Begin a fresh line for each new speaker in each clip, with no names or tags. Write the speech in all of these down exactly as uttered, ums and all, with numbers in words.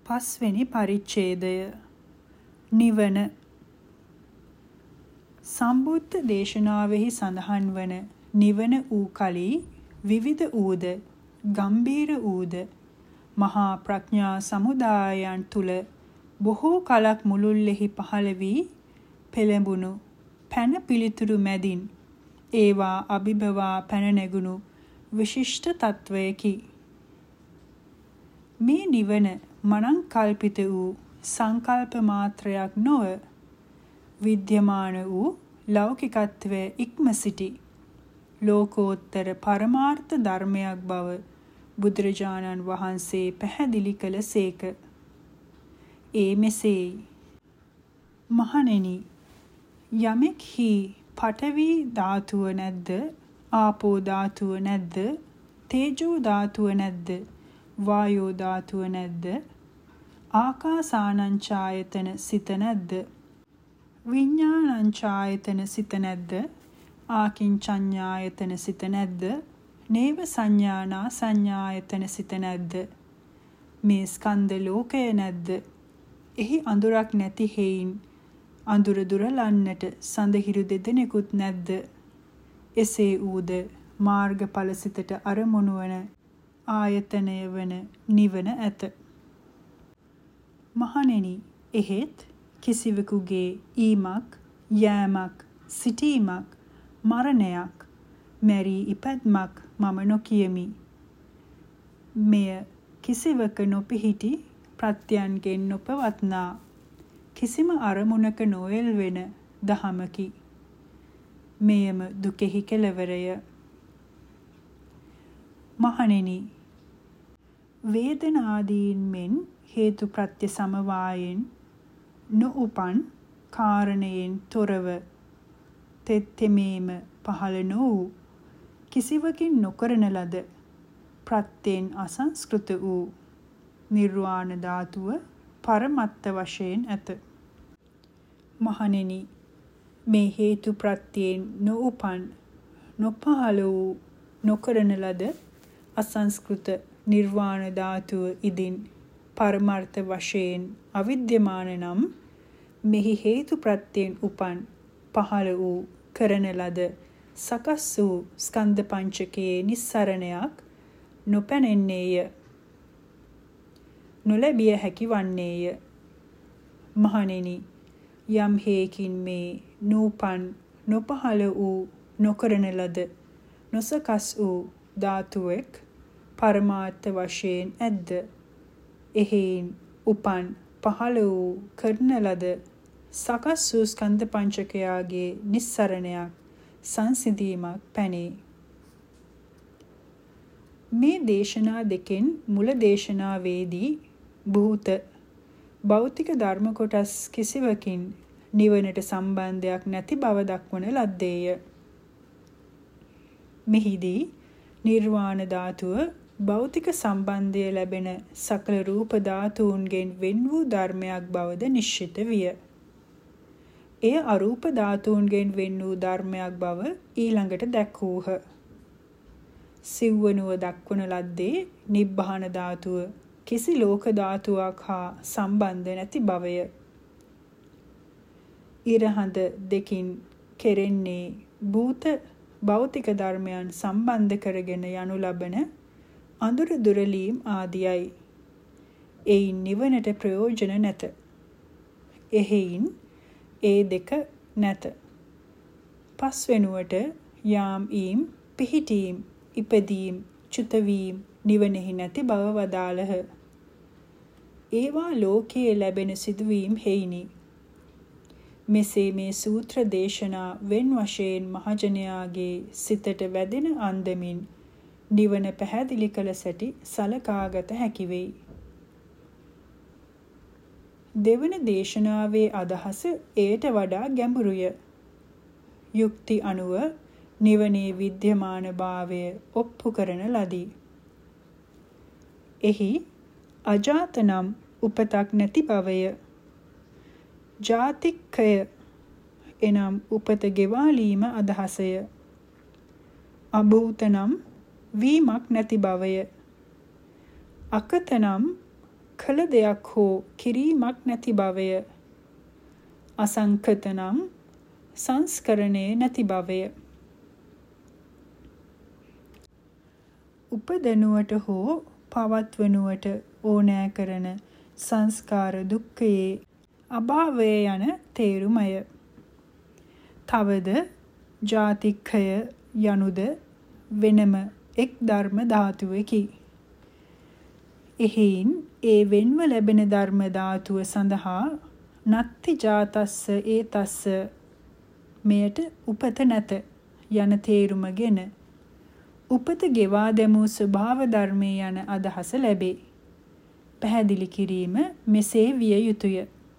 පස්වෙනි පරිච්ඡේදය නිවන. සම්බුද්ධ දේශනාවෙහි සඳහන් වන නිවන වූ කලී විවිධ ඌද ගම්බීර ඌද මහා ප්‍රඥා සමුදායයන් තුල බොහෝ කලක් මුළුල්ලෙහි පහළ වී පෙළඹුණු පැන පිළිතුරු මැදින් ඒවා අභිභවා පැන නැගුණු විශිෂ්ට තත්වයකි. මේ නිවන මනං කල්පිත වූ සංකල්ප මාත්‍රයක් නොව විද්‍යමාන වූ ලෞකිකත්වයේ ඉක්ම සිටි ලෝකෝත්තර පරමාර්ථ ධර්මයක් බව බුදුරජාණන් වහන්සේ පැහැදිලි කළ සේක. ඒ මෙසේයි. මහණෙනි, යමෙක් හි පඨවි ධාතුව නැද්ද, ආපෝ ධාතුව නැද්ද, තේජෝ ධාතුව නැද්ද, වායෝ ධාතුව නැද්ද, ආකාසානංචායතන සිත නැද්ද, විඥානංචායතන සිත නැද්ද, ආකින්චඤ්ඤායතන සිත නැද්ද, නේව සංඥානා සංඥායතන සිත නැද්ද, මේ ස්කන්ධ ලෝකය නැද්ද, එහි අඳුරක් නැති හේයින් අඳුර දුරලන්නට සඳහිරු දෙදෙනෙකුත් නැද්ද, එසේ ඌද මාර්ගඵල සිතට අරමුණු වන ආයතනය වන නිවන ඇත. මහණෙනි, එහෙත් කිසිවෙකුගේ ඊමක්, යෑමක්, සිටීමක්, මරණයක්, මැරී ඉපැත්මක් මම නොකියමි. මෙය කිසිවක නොපිහිටි ප්‍රත්‍යයන්ගෙන් නොපවත්නා කිසිම අරමුණක නොඑල්වෙන දහමකි. මෙයම දුකෙහි කෙලවරය. මහණෙනි, වේදනාදීන් මෙන් හේතු ප්‍රත්‍ය සමවායෙන් නොඋපන් කාරණයෙන් තොරව තෙත්තෙමේම පහළ නොවූ කිසිවකින් නොකරන ලද ප්‍රත්‍යයෙන් අසංස්කෘත වූ නිර්වාණ ධාතුව පරමත්ත වශයෙන් ඇත. මහණෙනි, මේ හේතු ප්‍රත්‍යයෙන් නොඋපන් නොපහළ වූ නොකරන ලද අසංස්කෘත නිර්වාණ ධාතුව ඉදින් පරමාර්ථ වශයෙන් අවිද්‍යමාන නම් මෙහි හේතු ප්‍රත්‍යයෙන් උපන් පහළ වූ කරන ලද සකස් වූ ස්කන්ධ පංචකයේ නිස්සරණයක් නොපැනෙන්නේය, නොලැබිය හැකි වන්නේය. මහණෙනි, යම් හේකින් මේ නූපන් නොපහළ වූ නොකරන ලද නොසකස් වූ ධාතුවෙක් පරමාර්ථ වශයෙන් ඇද්ද, එහෙයින් උපන් පහළ වූ කරන ලද සකස් වූ ස්කන්ධ පංචකයාගේ නිස්සරණයක් සංසිඳීමක් පැනේ. මේ දේශනා දෙකෙන් මුල දේශනාවේදී භූත භෞතික ධර්ම කොටස් කිසිවකින් නිවනට සම්බන්ධයක් නැති බව දක්වන ලද්දේය. මෙහිදී නිර්වාණ ධාතුව භෞතික සම්බන්ධය ලැබෙන සකල රූප ධාතුන්ගෙන් වෙන් වූ ධර්මයක් බවද නිශ්චිත විය. එය අරූප ධාතුන්ගෙන් වෙන් වූ ධර්මයක් බව ඊළඟට දැක්වූහ. සිව්වනුව දක්වන ලද්දේ නිබ්බාන ධාතුව කිසි ලෝක ධාතුවක් හා සම්බන්ධ නැති බවය. ඉරහඳ දෙකින් කෙරෙන්නේ භූත භෞතික ධර්මයන් සම්බන්ධ කරගෙන යනු ලබන අඳුර දුරලීම් ආදියයි. එයින් නිවනට ප්‍රයෝජන නැත. එහෙයින් ඒ දෙක නැත. පස්වෙනුවට යාම් ඊම් පිහිටීම් ඉපදීම් චුතවීම් නිවනෙහි නැති බව වදාළහ. ඒවා ලෝකයේ ලැබෙන සිදුවීම් හේිනි. මෙසේ මේ සූත්‍ර දේශනා වෙන් වශයෙන් මහජනයාගේ සිතට වැදෙන අන්දමින් නිවන පැහැදිලි කළ සැටි සලකාගත හැකි වෙයි. දෙවන දේශනාවේ අදහස එයට වඩා ගැඹුරුය. යුක්ති අනුව නිවනේ විද්‍යමාන භාවය ඔප්පු කරන ලදී. එහි අජාත නම් උපතක් නැති බවය. ජාතික්කය එනම් උපත ගෙවාලීම අදහසය. අභූත නම් වීමක් නැති බවය. අකත නම් කළ දෙයක් හෝ කිරීමක් නැති බවය. අසංකත නම් සංස්කරණය නැති බවය. උපදනුවට හෝ පවත්වනුවට ඕනෑ කරන සංස්කාර දුක්ඛයේ අභාවය යන තේරුමය. තවද ජාතික්ඛය යනුද වෙනම එක් ධර්ම ධාතුවකි. එහෙයින් ඒ වෙන්ව ලැබෙන ධර්ම ධාතුව සඳහා නත්ති ජාතස්ස ඒතස්ස මෙයට උපත නැත යන තේරුමගෙන උපත ගෙවා දැමූ ස්වභාව ධර්මයේ යන අදහස ලැබේ. පැහැදිලි කිරීම මෙසේ විය යුතුය.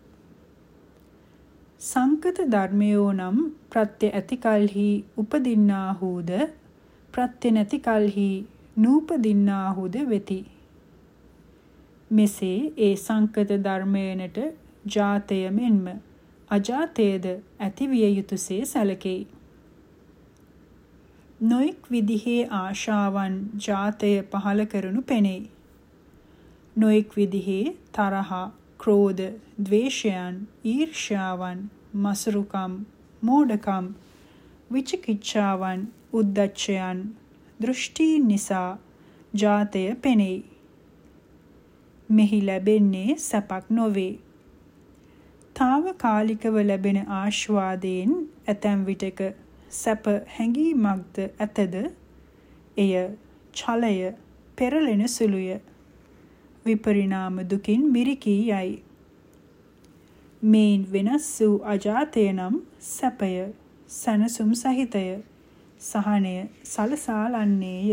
සංකත ධර්මයෝ නම් ප්‍රත්‍ය ඇති කල්හි උපදින්නාහුද ප්‍රත්‍ය නැති කල්හි නූපදින්නාහුද වෙති. මෙසේ ඒ සංකත ධර්මයනට ජාතය මෙන්ම අජාතයද ඇති විය යුතුසේ සැලකෙයි. නොඑක් විදිහේ ආශාවන් ජාතය පහළ කරනු පෙනෙයි. නොඑක් විදිහේ තරහ, ක්‍රෝධ, ද්වේෂයන්, ඊර්ෂ්‍යාවන්, මසුරුකම්, මෝඩකම්, විචිකිච්ඡාවන්, උද්ධච්චයන්, දෘෂ්ටීන් නිසා ජාතය පෙනෙයි. මෙහි ලැබෙන්නේ සැපක් නොවේ. තාවකාලිකව ලැබෙන ආශ්වාදයෙන් ඇතැම් විටක සැප හැඟීමක්ද ඇතද එය ඡලය පෙරලෙන සුළුය. විපරිණාම දුකින් මිරිකී යයි. මේන් වෙනස් වූ අජාතය නම් සැපය, සැනසුම් සහිතය, සහනය සලසාලන්නේය.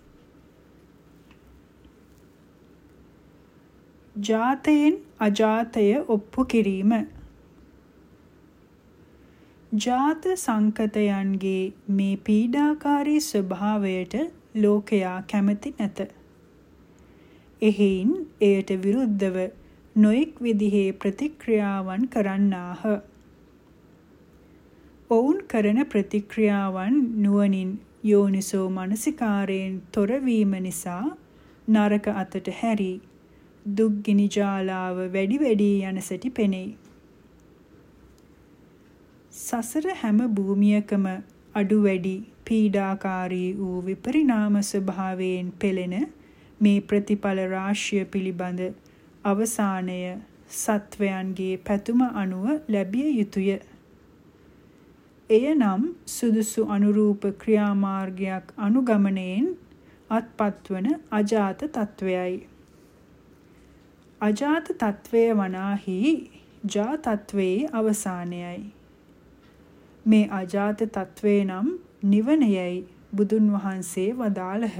ජාතයෙන් අජාතය ඔප්පු කිරීම. ජාත සංකතයන්ගේ මේ පීඩාකාරී ස්වභාවයට ලෝකයා කැමති නැත. එහෙයින් එයට විරුද්ධව නොඑක් විදිහේ ප්‍රතික්‍රියාවන් කරන්නාහ. ඔවුන් කරන ප්‍රතික්‍රියාවන් නුවණින් යෝනිසෝ මනසිකාරයෙන් තොරවීම නිසා නරක අතට හැරී දුක්ගිනි ජාලාව වැඩි වැඩි යන සැටි පෙනෙයි. සසර හැම භූමියකම අඩු වැඩි පීඩාකාරී වූ විපරිණාම ස්වභාවයෙන් පෙළෙන මේ ප්‍රතිඵල රාශිය පිළිබඳ අවසානය සත්වයන්ගේ පැතුම අනුව ලැබිය යුතුය. එය නම් සුදුසු අනුරූප ක්‍රියාමාර්ගයක් අනුගමනයෙන් අත්පත්වන අජාත තත්වයයි. අජාත තත්වය වනාහි ජා තත්වයේ අවසානයයි. මේ අජාත තත්වය නම් නිවනයයි බුදුන් වහන්සේ වදාළහ.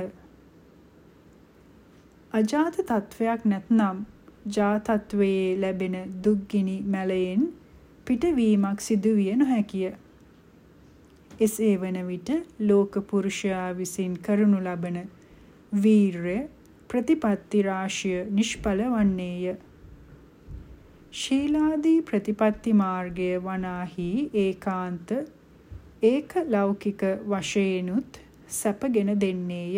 අජාත තත්වයක් නැත්නම් ජා තත්වයේ ලැබෙන දුක්ගිනි මැලයෙන් පිටවීමක් සිදුවිය නොහැකිය. එසේ වන විට ලෝක පුරුෂයා විසින් කරනු ලබන වීර්ය ප්‍රතිපත්ති රාශිය නිෂ්ඵල වන්නේය. ශීලාදී ප්‍රතිපත්ති මාර්ගය වනාහි ඒකාන්ත ඒක ලෞකික වශයෙන්ුත් සැපගෙන දෙන්නේය.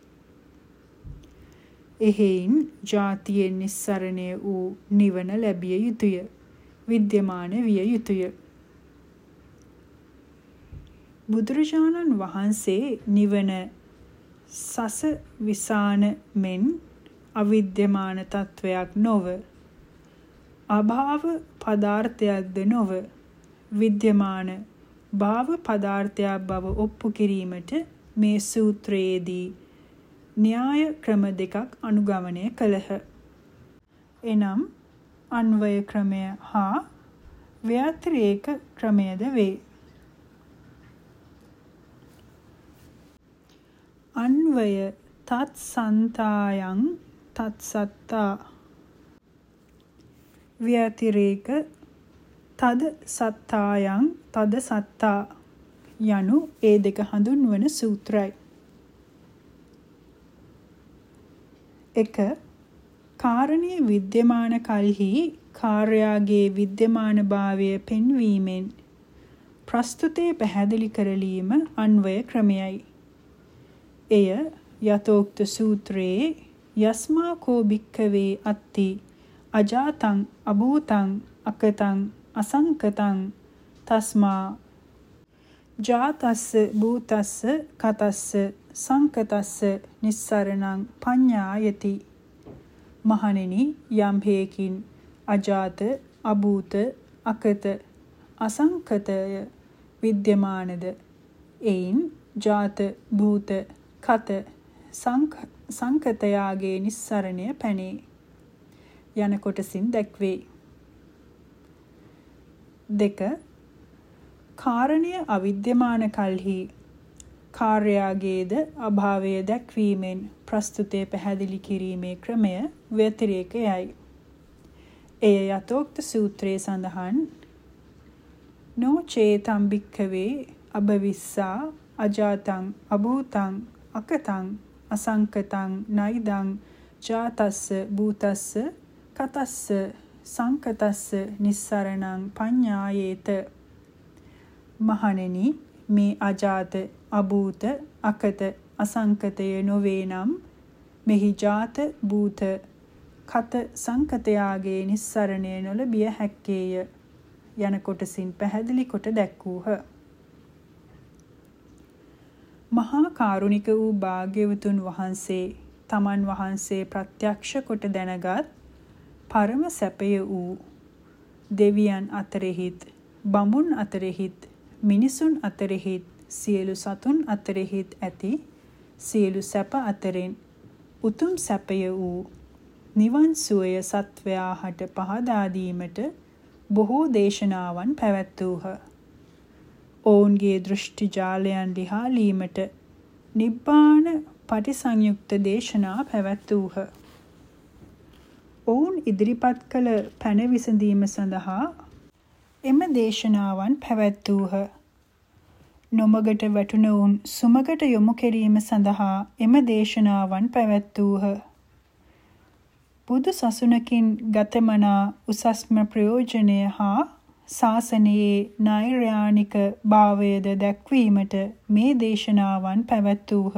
එහෙයින් ජාතියෙන් නිස්සරණය වූ නිවන ලැබිය යුතුය. විද්‍යමාන විය යුතුය. බුදුරජාණන් වහන්සේ නිවන සස විසාන මෙන් අවිද්‍යමාන තත්වයක් නොව අභාව පදාර්ථයක්ද නොව විද්‍යමාන භාව පදාර්ථයක් බව ඔප්පු කිරීමට මේ සූත්‍රයේදී න්‍යාය ක්‍රම දෙකක් අනුගමනය කළහ. එනම් අන්වය ක්‍රමය හා ව්‍යතිරේක ක්‍රමයද වේ. අන්වය තත් සන්තායං තත් සත්තා. ව්‍යතිරේක තද සත්තායං තද සත්තා යනු ඒ දෙක හඳුන්වන සූත්‍රයි. එක කාරණයේ විද්‍යමාන කල්හි කාර්යාගේ විද්‍යමාන භාවය පෙන්වීමෙන් ප්‍රස්තුතේ පැහැදිලි කරලීම අන්වය ක්‍රමයයි. එය යතෝක්ත සූත්‍රයේ යස්මා කෝ භික්ඛවේ අත්ති අජාතං අභූතං අකතං අසංකතං තස්මා ජාතස්ස භූතස්ස කතස්ස සංකතස්ස නිස්සරණං පඤ්ඤායති. මහණෙනි, යම් හේකින් අජාත අභූත අකත අසංකතය විද්‍යමානද එයින් ජාත භූත කත සංකතයාගේ නිස්සරණය පැනේ යන කොටසින් දැක්වේ. දෙක. කාරණය අවිද්‍යමාන කල්හි කාර්යාගේද අභාවය දැක්වීමෙන් ප්‍රස්තුතය පැහැදිලි කිරීමේ ක්‍රමය ව්‍යතිරේකයයි. එය යතෝක්ත සූත්‍රයේ සඳහන් නොචේතම් භික්ඛවේ අභවිස්සා අජාතං අභූතං අකතං අසංකතං නයිදං ජාතස්ස භූතස්ස කතස්ස සංකතස්ස නිස්සරණං පඤ්ඤායේත. මහණෙනි, මේ අජාත අභූත අකත අසංකතය නොවේ නම් මෙහි ජාත භූත කත සංකතයාගේ නිස්සරණය නොලබිය හැක්කේය යන කොටසින් පැහැදිලි කොට දැක්වූහ. මහා කාරුණික වූ භාග්‍යවතුන් වහන්සේ තමන් වහන්සේ ප්‍රත්‍යක්ෂ කොට දැනගත් පරම සැපය වූ දෙවියන් අතරෙහිත් බඹුන් අතරෙහිත් මිනිසුන් අතරෙහිත් සියලු සතුන් අතරෙහිත් ඇති සියලු සැප අතරින් උතුම් සැපය වූ නිවන් සුවය සත්වයා හට පහදා දීමට බොහෝ දේශනාවන් පැවැත්වූහ. ඔවුන්ගේ දෘෂ්ටි ජාලයන් ලිහාලීමට නිබ්බාන පටිසංයුක්ත දේශනා පැවැත්වූහ. ඔවුන් ඉදිරිපත් කළ පැන විසඳීම සඳහා එම දේශනාවන් පැවැත්වූහ. නොමගට වැටුණවුන් සුමගට යොමු කිරීම සඳහා එම දේශනාවන් පැවැත්වූහ. බුදු සසුනකින් ගතමනා උසස්ම ප්‍රයෝජනය හා ශාසනයේ නෛර්යානික භාවයද දැක්වීමට මේ දේශනාවන් පැවැත්වූහ.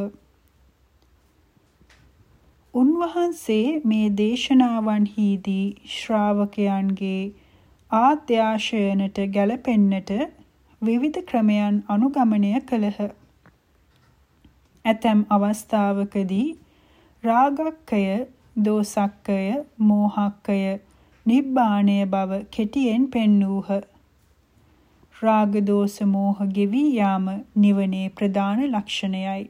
උන්වහන්සේ මේ දේශනාවන්හිදී ශ්‍රාවකයන්ගේ ආද්‍යාශයනට ගැලපෙන්නට විවිධ ක්‍රමයන් අනුගමනය කළහ. ඇතැම් අවස්ථාවකදී රාගක්කය, දෝසක්කය, මෝහක්කය, නිබ්බාණය බව කෙටියෙන් පෙන්වූහ. රාග දෝස මෝහ ගෙවී යාම නිවනේ ප්‍රධාන ලක්ෂණයයි.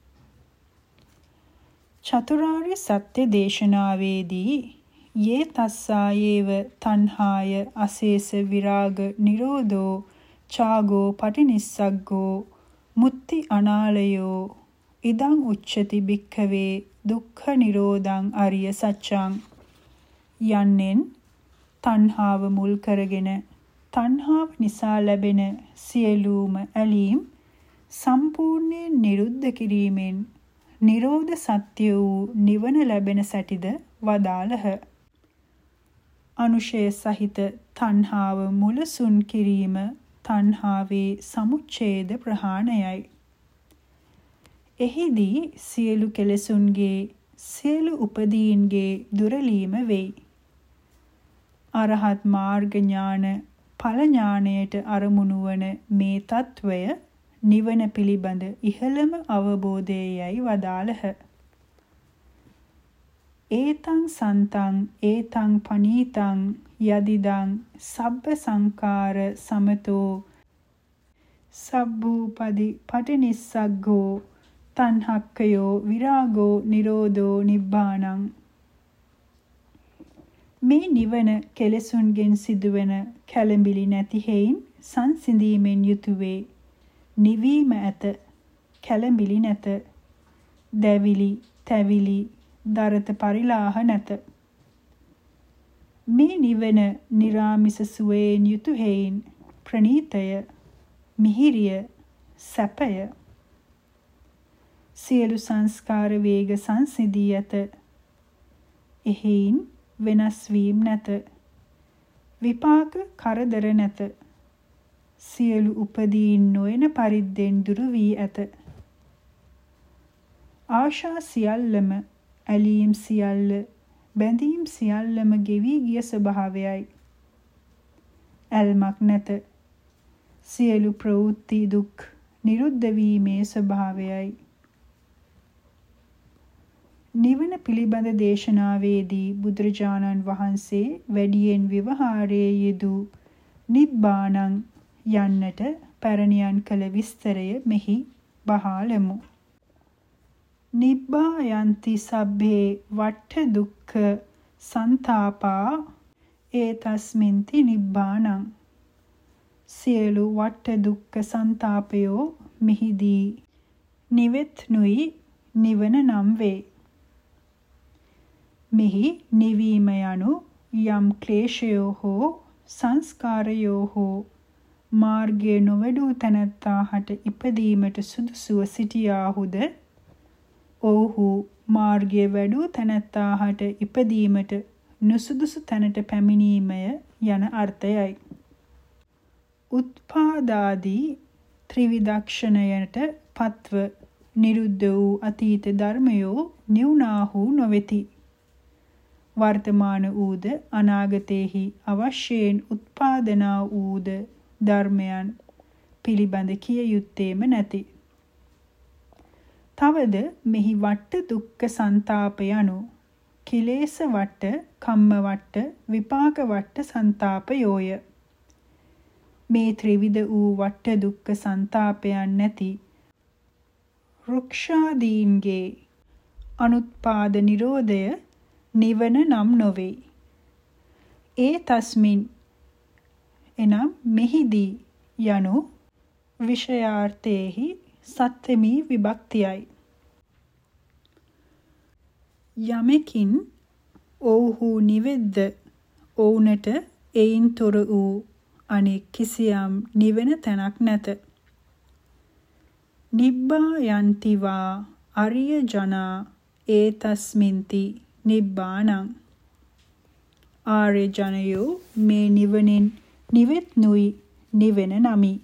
චතුරාර්ය සත්‍ය දේශනාවේදී යේ තස්සායේව තණ්හාය අශේෂ විරාග නිරෝධෝ චාගෝ පටිනිස්සග්ගෝ මුත්ති අනාලයෝ ඉදං උච්චති භික්ඛවේ දුක්ඛ නිරෝධං අරිය සත්‍යං යන්නෙන් තණ්හාව මුල් කරගෙන තණ්හාව නිසා ලැබෙන සියලුම ඇලීම් සම්පූර්ණයෙන් නිරුද්ධ කිරීමෙන් නිරෝධ සත්‍ය වූ නිවන ලැබෙන සැටිද වදාළහ. අනුශය සහිත තණ්හාව මුලසුන් කිරීම තණ්හාවේ සමුච්ඡේද ප්‍රහාණයයි. එහිදී සියලු කෙලෙසුන්ගේ සියලු උපදීන්ගේ දුරලීම වෙයි. අරහත් මාර්ග ඥාන ඵල ඥානයට අරමුණු වන මේ తත්වය නිවන පිළිබඳ ඉහළම අවබෝධයයි වදාළහ. ඒතං සන්තං ඒතං පනීතං යදිදං සබ්බ සංකාර සමතෝ සබ්බූපදි පටිනිස්සග්ගෝ තණ්හක්ඛයෝ විරාගෝ නිරෝධෝ නිබ්බාණං. මේ නිවන කෙලෙසුන්ගෙන් සිදුවන කැළඹිලි නැති හේයින් සංසිඳීමෙන් යුතු වේ. නිවීම ඇත, කැළඹිලි නැත. දැවිලි තැවිලි දරත පරිලාහ නැත. මේ නිවන නිරාමිස සුවයෙන් යුතු හේයින් ප්‍රණීතය, මිහිරිය, සැපය. සියලු සංස්කාර වේග සංසිඳී ඇත. එහෙයින් වෙනස් වීම නැත. විපාක කරදර නැත. සියලු උපදීන් නොයන පරිද්දෙන් දුරු වී ඇත. ආශා සියල්ලම, ඇලීම් සියල්ල බැඳීම් සියල්ලම ගෙවි ගිය ස්වභාවයයි. ඇල්මක් නැත. සියලු ප්‍රවෘත්ති දුක් නිරුද්ධ වීමේ ස්වභාවයයි. නිවන පිළිබඳ දේශනාවේදී බුදුරජාණන් වහන්සේ වැඩියෙන් ව්‍යවහාරයේ යෙදූ නිබ්බාණං යන්නට පැරණියන් කළ විස්තරය මෙහි බහාලමු. නිබ්බායන්ති සබ්බේ වට්ඨ දුක්ඛ සන්තාපා ඒතස්මින්ති නිබ්බාණං. සියලු වට්ඨ දුක්ඛ සන්තාපයෝ මෙහිදී නිවෙත්නුයි නිවන නම් වේ. මෙහි නිවීම යනු යම් ක්ලේශයෝ හෝ සංස්කාරයෝ හෝ මාර්ගයේ නොවැඩූ තැනැත්තාහට ඉපදීමට සුදුසුව සිටියාහුද ඔව්හු මාර්ගයේ වැඩූ තැනැත්තාහට ඉපදීමට නුසුදුසු තැනට පැමිණීමය යන අර්ථයයි. උත්පාදාදී ත්‍රිවිධක්ෂණයට පත්ව නිරුද්ධ වූ අතීත ධර්මයෝ නිවුනාහු නොවෙති. වර්තමාන වූද අනාගතයේහි අවශ්‍යයෙන් උත්පාදනා වූද ධර්මයන් පිළිබඳ කිය යුත්තේම නැති. තවද මෙහි වට්ට දුක්ඛ සන්තාප යනු කිලේශ වට්ට, කම්ම වට්ට, විපාක වට්ට සන්තාපයෝය. මේ ත්‍රිවිධ වූ වට්ට දුක්ඛ සන්තාපයන් නැති රුක්ෂාදීන්ගේ අනුත්පාද නිරෝධය නිවන නම් නොවේ. ඒ තස්මින් එනම් මෙහිදී යනු විෂයාර්ථයේහි සත්‍යමී විභක්තියයි. යමකින් ඔව්හු නිවෙද්ද ඔවුනට එයින් තොර වූ අනෙක් කිසියම් නිවෙන තැනක් නැත. නිබ්බායන්තිවා අරිය ජනා ඒතස්මින්ති නිබ්බාණං. ආර්ය ජනයෝ මේ නිවනින් නිවෙත්නුයි නිවෙන නමි.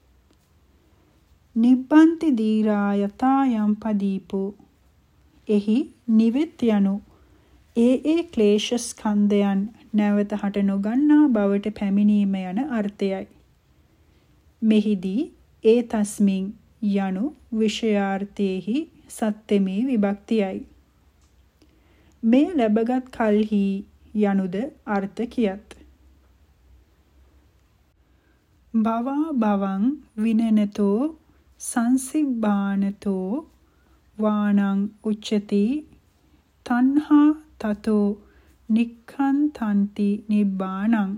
නිබ්බන්ති දීරා යතා යම් පදීපෝ. එහි නිවෙත් යනු ඒ ඒ ක්ලේශ ස්කන්ධයන් නැවත හට නොගන්නා බවට පැමිණීම යන අර්ථයයි. මෙහිදී ඒ තස්මින් යනු විෂයාර්ථයේහි සත්‍යමී විභක්තියයි. මේ ලැබගත් කල්හි යනුද අර්ථ කියත්. භවා භවං විනනතෝ සංසිබ්බානතෝ වානං උච්චති තණ්හා තතෝ නික්ඛන්තන්ති නිබ්බාණං.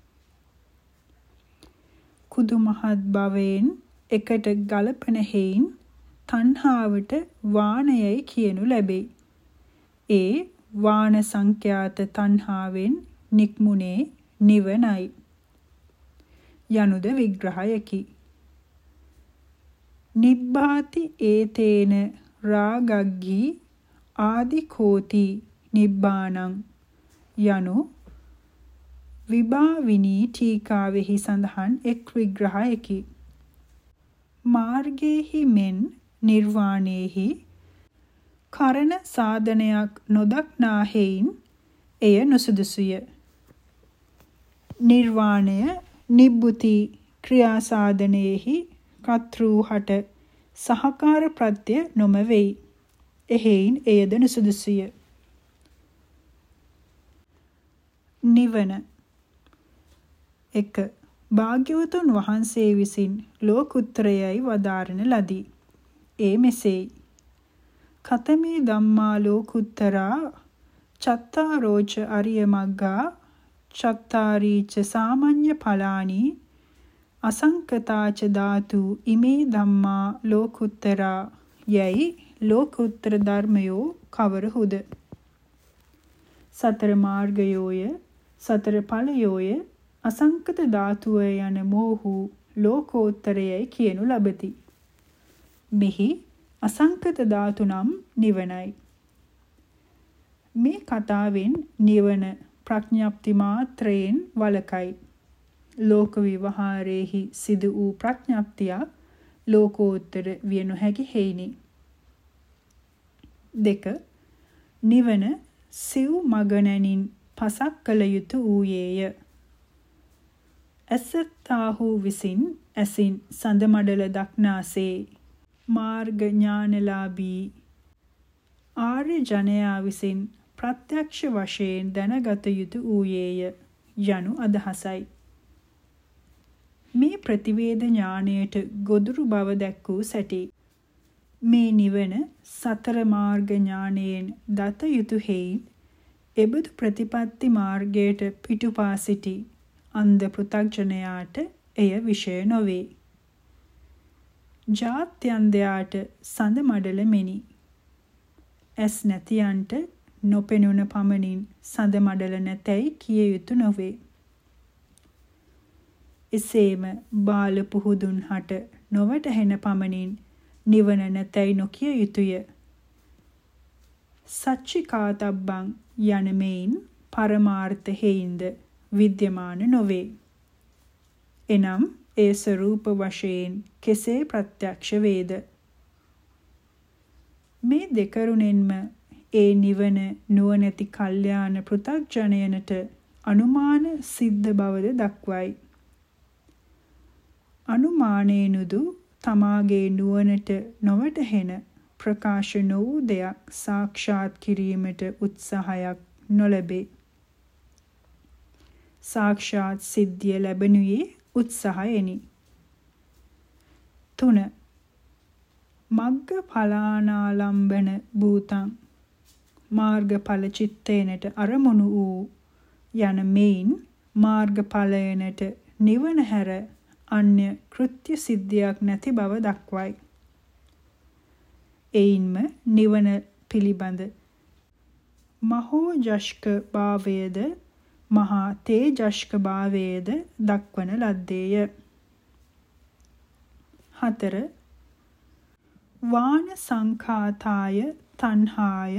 කුදු මහත් භවයෙන් එකට ගලපන හේයින් තණ්හාවට වානයයි කියනු ලැබේ. ඒ වාන සංඛ්‍යාත තණ්හාවෙන් නික්මුනේ නිවනයි යනුද විග්‍රහයකි. නිබ්බාති ඒතේන රාගග්ගී ආදිකෝති නිබ්බාණං යනු විභාවිනී ටීකාවෙහි සඳහන් එක් විග්‍රහයකි. මාර්ගයේහි මෙන් නිර්වාණයෙහි කරණ සාධනයක් නොදක්නා හේයින් එය නුසුදුසුය. නිර්වාණය නිබ්බුති ක්‍රියා සාධනයෙහි කර්තෘහට සහකාර ප්‍රත්‍ය නොම වෙයි. එහෙයින් එයද නුසුදුසුය. නිවන එක. භාග්‍යවතුන් වහන්සේ විසින් ලෝකුත්තරයයි වදාරන ලදී. ඒ මෙසේයි. කතමේ ධම්මා ලෝකුත්තරා චත්තාරෝච අරිය මග්ගා චත්තාරීච සාමඤ්ඤ ඵලානි අසංකතාච ධාතු ඉමේ ධම්මා ලෝකුත්තරා යයි ලෝකුත්තර ධර්මයෝ කවරහුද? සතර මාර්ගයෝය, සතර ඵලයෝය, අසංකත ධාතුය යන මෝහු ලෝකෝත්තරයයි කියනු ලබති. මෙහි අසංකත ධාතු නම් නිවනයි. මේ කතාවෙන් නිවන ප්‍රඥප්ති මාත්‍රයෙන් වලකයි. ලෝක විවහාරයේහි සිදු වූ ප්‍රඥප්තිය ලෝකෝත්තර විය නොහැකි හේිනි. දෙක. නිවන සිව් මගනැනින් පසක් කළ යුතු වූයේය. ඇසත්තාහු විසින් ඇසින් සඳ මඩල දක්නාසේ මාර්ග ඥානලාභී ආර්ය ජනයා විසින් ප්‍රත්‍යක්ෂ වශයෙන් දැනගත යුතු වූයේය යනු අදහසයි. මේ ප්‍රතිවේද ඥානයට ගොදුරු බව දැක්වූ සැටි. මේ නිවන සතර මාර්ග ඥානයෙන් දත යුතු හේයින් එබඳු ප්‍රතිපත්ති මාර්ගයට පිටුපා සිටි අන්ධ පෘථග්ජනයාට එය විෂය නොවේ. ජාත්‍යන්ධයාට සඳ මඩල මෙනි. ඇස් නැතියන්ට නොපෙනුන පමණින් සඳ මඩල නැතැයි කිය යුතු නොවේ. එසේම බාල පුහුදුන් හට නොවැටහෙන පමණින් නිවන නැතැයි නොකිය යුතුය. සච්චිකාතබ්බං යන මෙයින් පරමාර්ථ හේයින්ද විද්‍යමාන නොවේ. එනම් ඒ ස්වરૂප වශයෙන් කෙසේ ප්‍රත්‍යක්ෂ වේද? මේ දෙකරුණෙන්ම ඒ නිවන නුවණැති කල්යාණ පෘථග්ජනයනට අනුමාන සිද්ධ බවද දක්වයි. අනුමානේනුදු තමාගේ නුවණට නොවැටහෙන ප්‍රකාශ නො වූ දෙයක් සාක්ෂාත් කිරීමට උත්සාහයක් නොලැබේ. සාක්ෂාත් සිද්ධිය ලැබෙනුයේ උත්සාහයෙනි. තුන මග්ග ඵලානාලම්බන භූතං මාර්ගඵල චිත්තේනට අරමුණු වූ යන මෙයින් මාර්ගඵලයනට නිවන හැර අන්‍ය කෘත්‍ය සිද්ධියක් නැති බව දක්වයි. එයින්ම නිවන පිළිබඳ මහෝජස්ක භාවයද මහා තේජස්ක භාවයද දක්වන ලද්දේය. හතර වාන සංඛාතාය තණ්හාය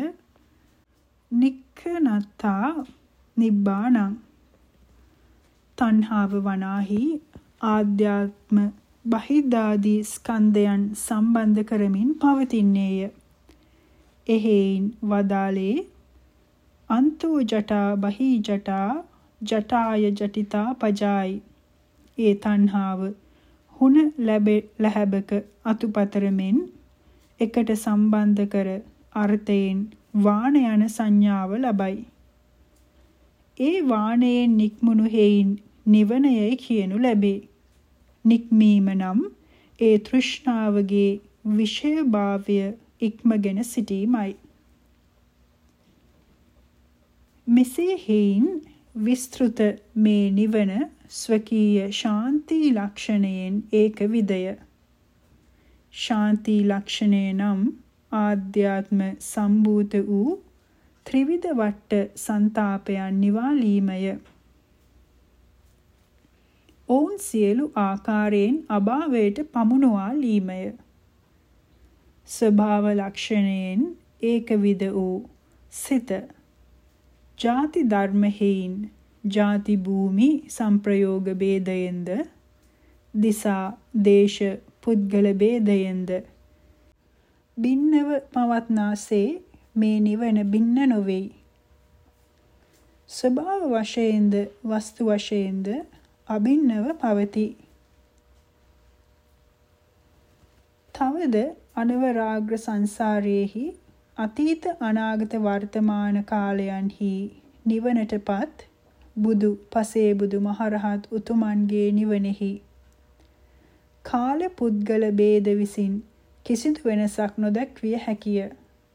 නික්ඛනත්තා නිබ්බාණං තණ්හාව වනාහි ආධ්‍යාත්ම බහිදාදී ස්කන්ධයන් සම්බන්ධ කරමින් පවතින්නේය. එහෙයින් වදාලේ අන්තෝ ජටා බහි ජටා ජටාය ජටිතා පජායි. ඒ තණ්හාව හුන ලැබක අතුපතරමින් එකට සම්බන්ධ කර අර්ථයෙන් වාන යන සංඥාව ලබයි. ඒ වානයෙන් නික්මුණු හේයින් නිවනයයි කියනු ලැබේ. නික්මීම නම් ඒ තෘෂ්ණාවගේ විෂයභාවය ඉක්මගෙන සිටීමයි. මෙසේ හේයින් විස්තෘත මේ නිවන ස්වකීය ශාන්ති ලක්ෂණයෙන් ඒක විදය. ශාන්ති ලක්ෂණය නම් ආධ්‍යාත්ම සම්භූත වූ ත්‍රිවිධ වට්ට සංතාපයන් නිවාලීමය. ඔවුන් සියලු ආකාරයෙන් අභාවයට පමුණුවා ලීමය. ස්වභාව ලක්ෂණයෙන් ඒකවිද වූ සිත ජාති ධර්ම හේයින් ජාති භූමි සංප්‍රයෝග ભેදයෙන්ද දිසා දේශ පුද්ගල ભેදයෙන්ද භින්නව පවත්නාසේ මේ නිවන භින්න නොවේයි. ස්වභාව වශයෙන්ද වස්තු වශයෙන්ද අභින්නව පවතී. තවද අනවරාග්‍ර සංසාරයේහි අතීත අනාගත වර්තමාන කාලයන්හි නිවනටපත් බුදු පසේබුදු මහරහත් උතුමන්ගේ නිවනෙහි කාල පුද්ගල ભેද විසින් කිසිදු වෙනසක් නොදැක්විය හැකිය.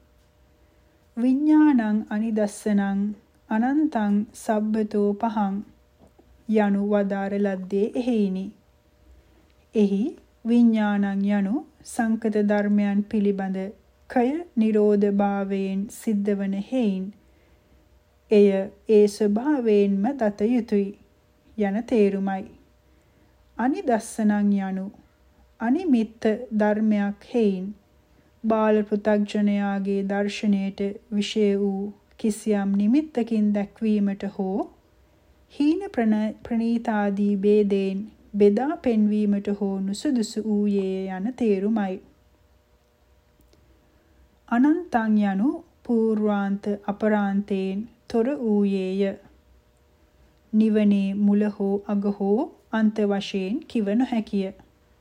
විඥානං අනිදස්සනං අනන්තං සබ්බතෝ පහං යනු වදාර ලද්දේ එහෙයිනි. එහි විඥානං යනු සංකත ධර්මයන් පිළිබඳ කය නිරෝධ භාවයෙන් සිද්ධවන හේයින් එය ඒ ස්වභාවයෙන්ම දත යුතුය යන තේරුමයි. අනිදස්සනං යනු අනිමිත්ත ධර්මයක් හේයින් බාල පෘථග්ජනයාගේ දර්ශනයට විෂය වූ කිසියම් නිමිත්තකින් දැක්වීමට හෝ හීන ප්‍රණීතාදී ભેදයෙන් බෙදා පෙන්වීමට හෝ නුසුදුසු වූයේ යන තේරුමයි. අනන්තං යනු පූර්වාන්ත අපරාන්තයෙන් තොර වූයේය. නිවනේ මුල හෝ අග හෝ අන්ත වශයෙන් කිව නොහැකිය.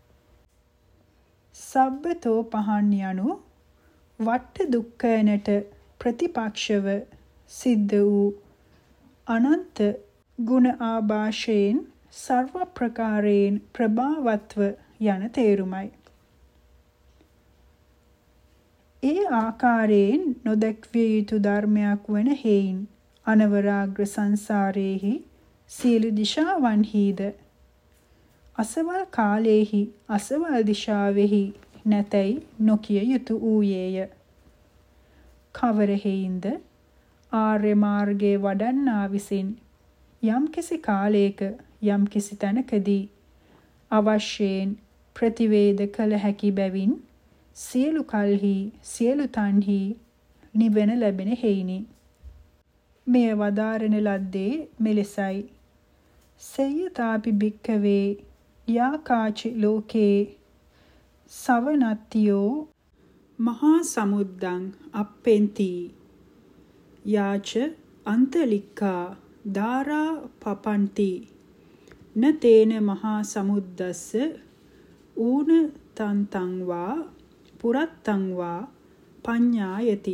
සබ්බතෝ පහන් යනු වට්ට දුක්ඛයනට ප්‍රතිපක්ෂව සිද්ධ වූ අනන්ත ගුණ ආභාෂයෙන් සර්ව ප්‍රකාරයෙන් ප්‍රභාවත්ව යන තේරුමයි. ඒ ආකාරයෙන් නොදැක්විය යුතු ධර්මයක් වන හේයින් අනවරාග්‍ර සංසාරයේහි සියලු දිශාවන්හිද අසවල් කාලයේහි අසවල් දිශාවෙහි නැතැයි නොකිය යුතු වූයේය. කවර හේයින්ද ආර්ය මාර්ගයේ වඩන්නා විසින් යම්කිසි කාලයක යම්කිසි තැනකදී අවශ්‍යයෙන් ප්‍රතිවේද කළ හැකි බැවින් සියලු කල්හි සියලු තන්හි නිවන ලැබෙන හේයිනි. මෙය වදාරණ ලද්දේ මෙලෙසයි. සේයතාපි භික්ඛවේ යාකාචි ලෝකේ සවනත්තියෝ මහා සමුද්දං අප්පෙන්ති යාච අන්තලික්ඛා ධාරා පපන්ති න තේන මහා සමුද්දස්ස ඌන තන්තං වා පුරත්තං වා පඤ්ඤායති.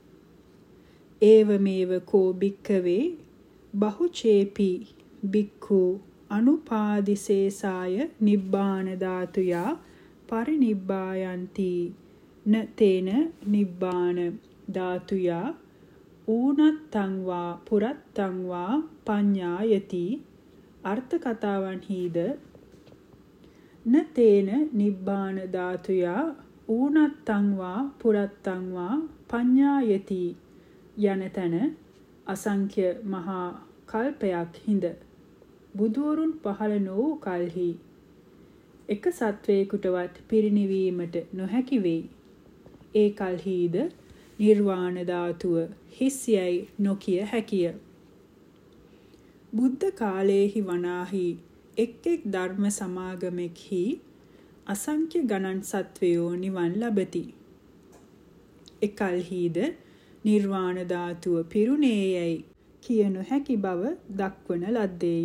ඒවමේව කෝ භික්ඛවේ බහුචේපි භික්ඛු අනුපාදිසේසාය නිබ්බාන ධාතුයා පරිනිබ්බායන්ති න තේන නිබ්බාන ධාතුයා ඌනත්තං වා පුරත්තං වා පඤ්ඤායති. අර්ථ කතාවන්හිද න තේන නිබ්බාන ධාතුයා ඌනත්තං වා පුරත්තං වා පඤ්ඤායති යන තැන අසංඛ්‍ය මහා කල්පයක් හිඳ බුදුවරුන් පහළ නොවූ කල්හි එක සත්වයකුටවත් පිරිනිවීමට නොහැකි වෙයි. ඒ කල්හිද නිර්වාණ ධාතුව හිස් යයි නොකිය හැකිය. බුද්ධ කාලයේහි වනාහි එක් එක් ධර්ම සමාගමෙක්හි අසංඛ්‍ය ගණන් සත්වයෝ නිවන් ලබති. එකල්හිද නිර්වාණ ධාතුව පිරුණේ යයි කිය නොහැකි බව දක්වන ලද්දේය.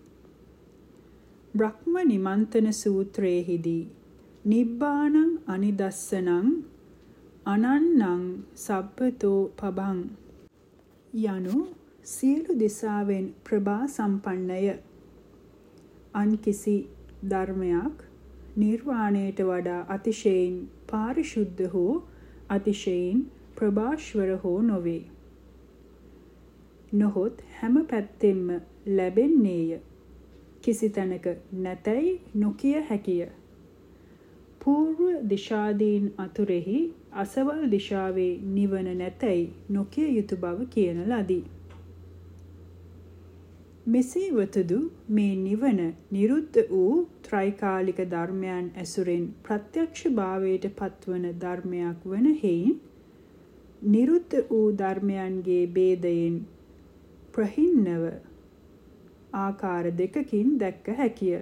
බ්‍රහ්ම නිමන්තන සූත්‍රයේදී නිබ්බානං අනිදස්සනං අනන්නං සබ්බතෝ පබං යනු සියලු දිසාවෙන් ප්‍රභා සම්පන්නය. අන් කිසි ධර්මයක් නිර්වාණයට වඩා අතිශයින් පාරිශුද්ධ හෝ අතිශයින් ප්‍රභාස්වර හෝ නොවේ. නොහොත් හැම පැත්තෙන්ම ලැබෙන්නේය. කිසි තැනක නැතැයි නොකිය හැකිය. පූර්ව දිශාදීන් අතුරෙහි අසවල් දිශාවේ නිවන නැතැයි නොකිය යුතු බව කියන ලදී. මෙසේ වතුදු මේ නිවන නිරුද්ධ වූ ත්‍රිකාලික ධර්මයන් ඇසුරෙන් ප්‍රත්‍යක්ෂ භාවයට පත්වන ධර්මයක් වන හේයින් නිරුද්ධ වූ ධර්මයන්ගේ ભેදයෙන් ප්‍රහින්නව ආකාර දෙකකින් දැක්ක හැකිය.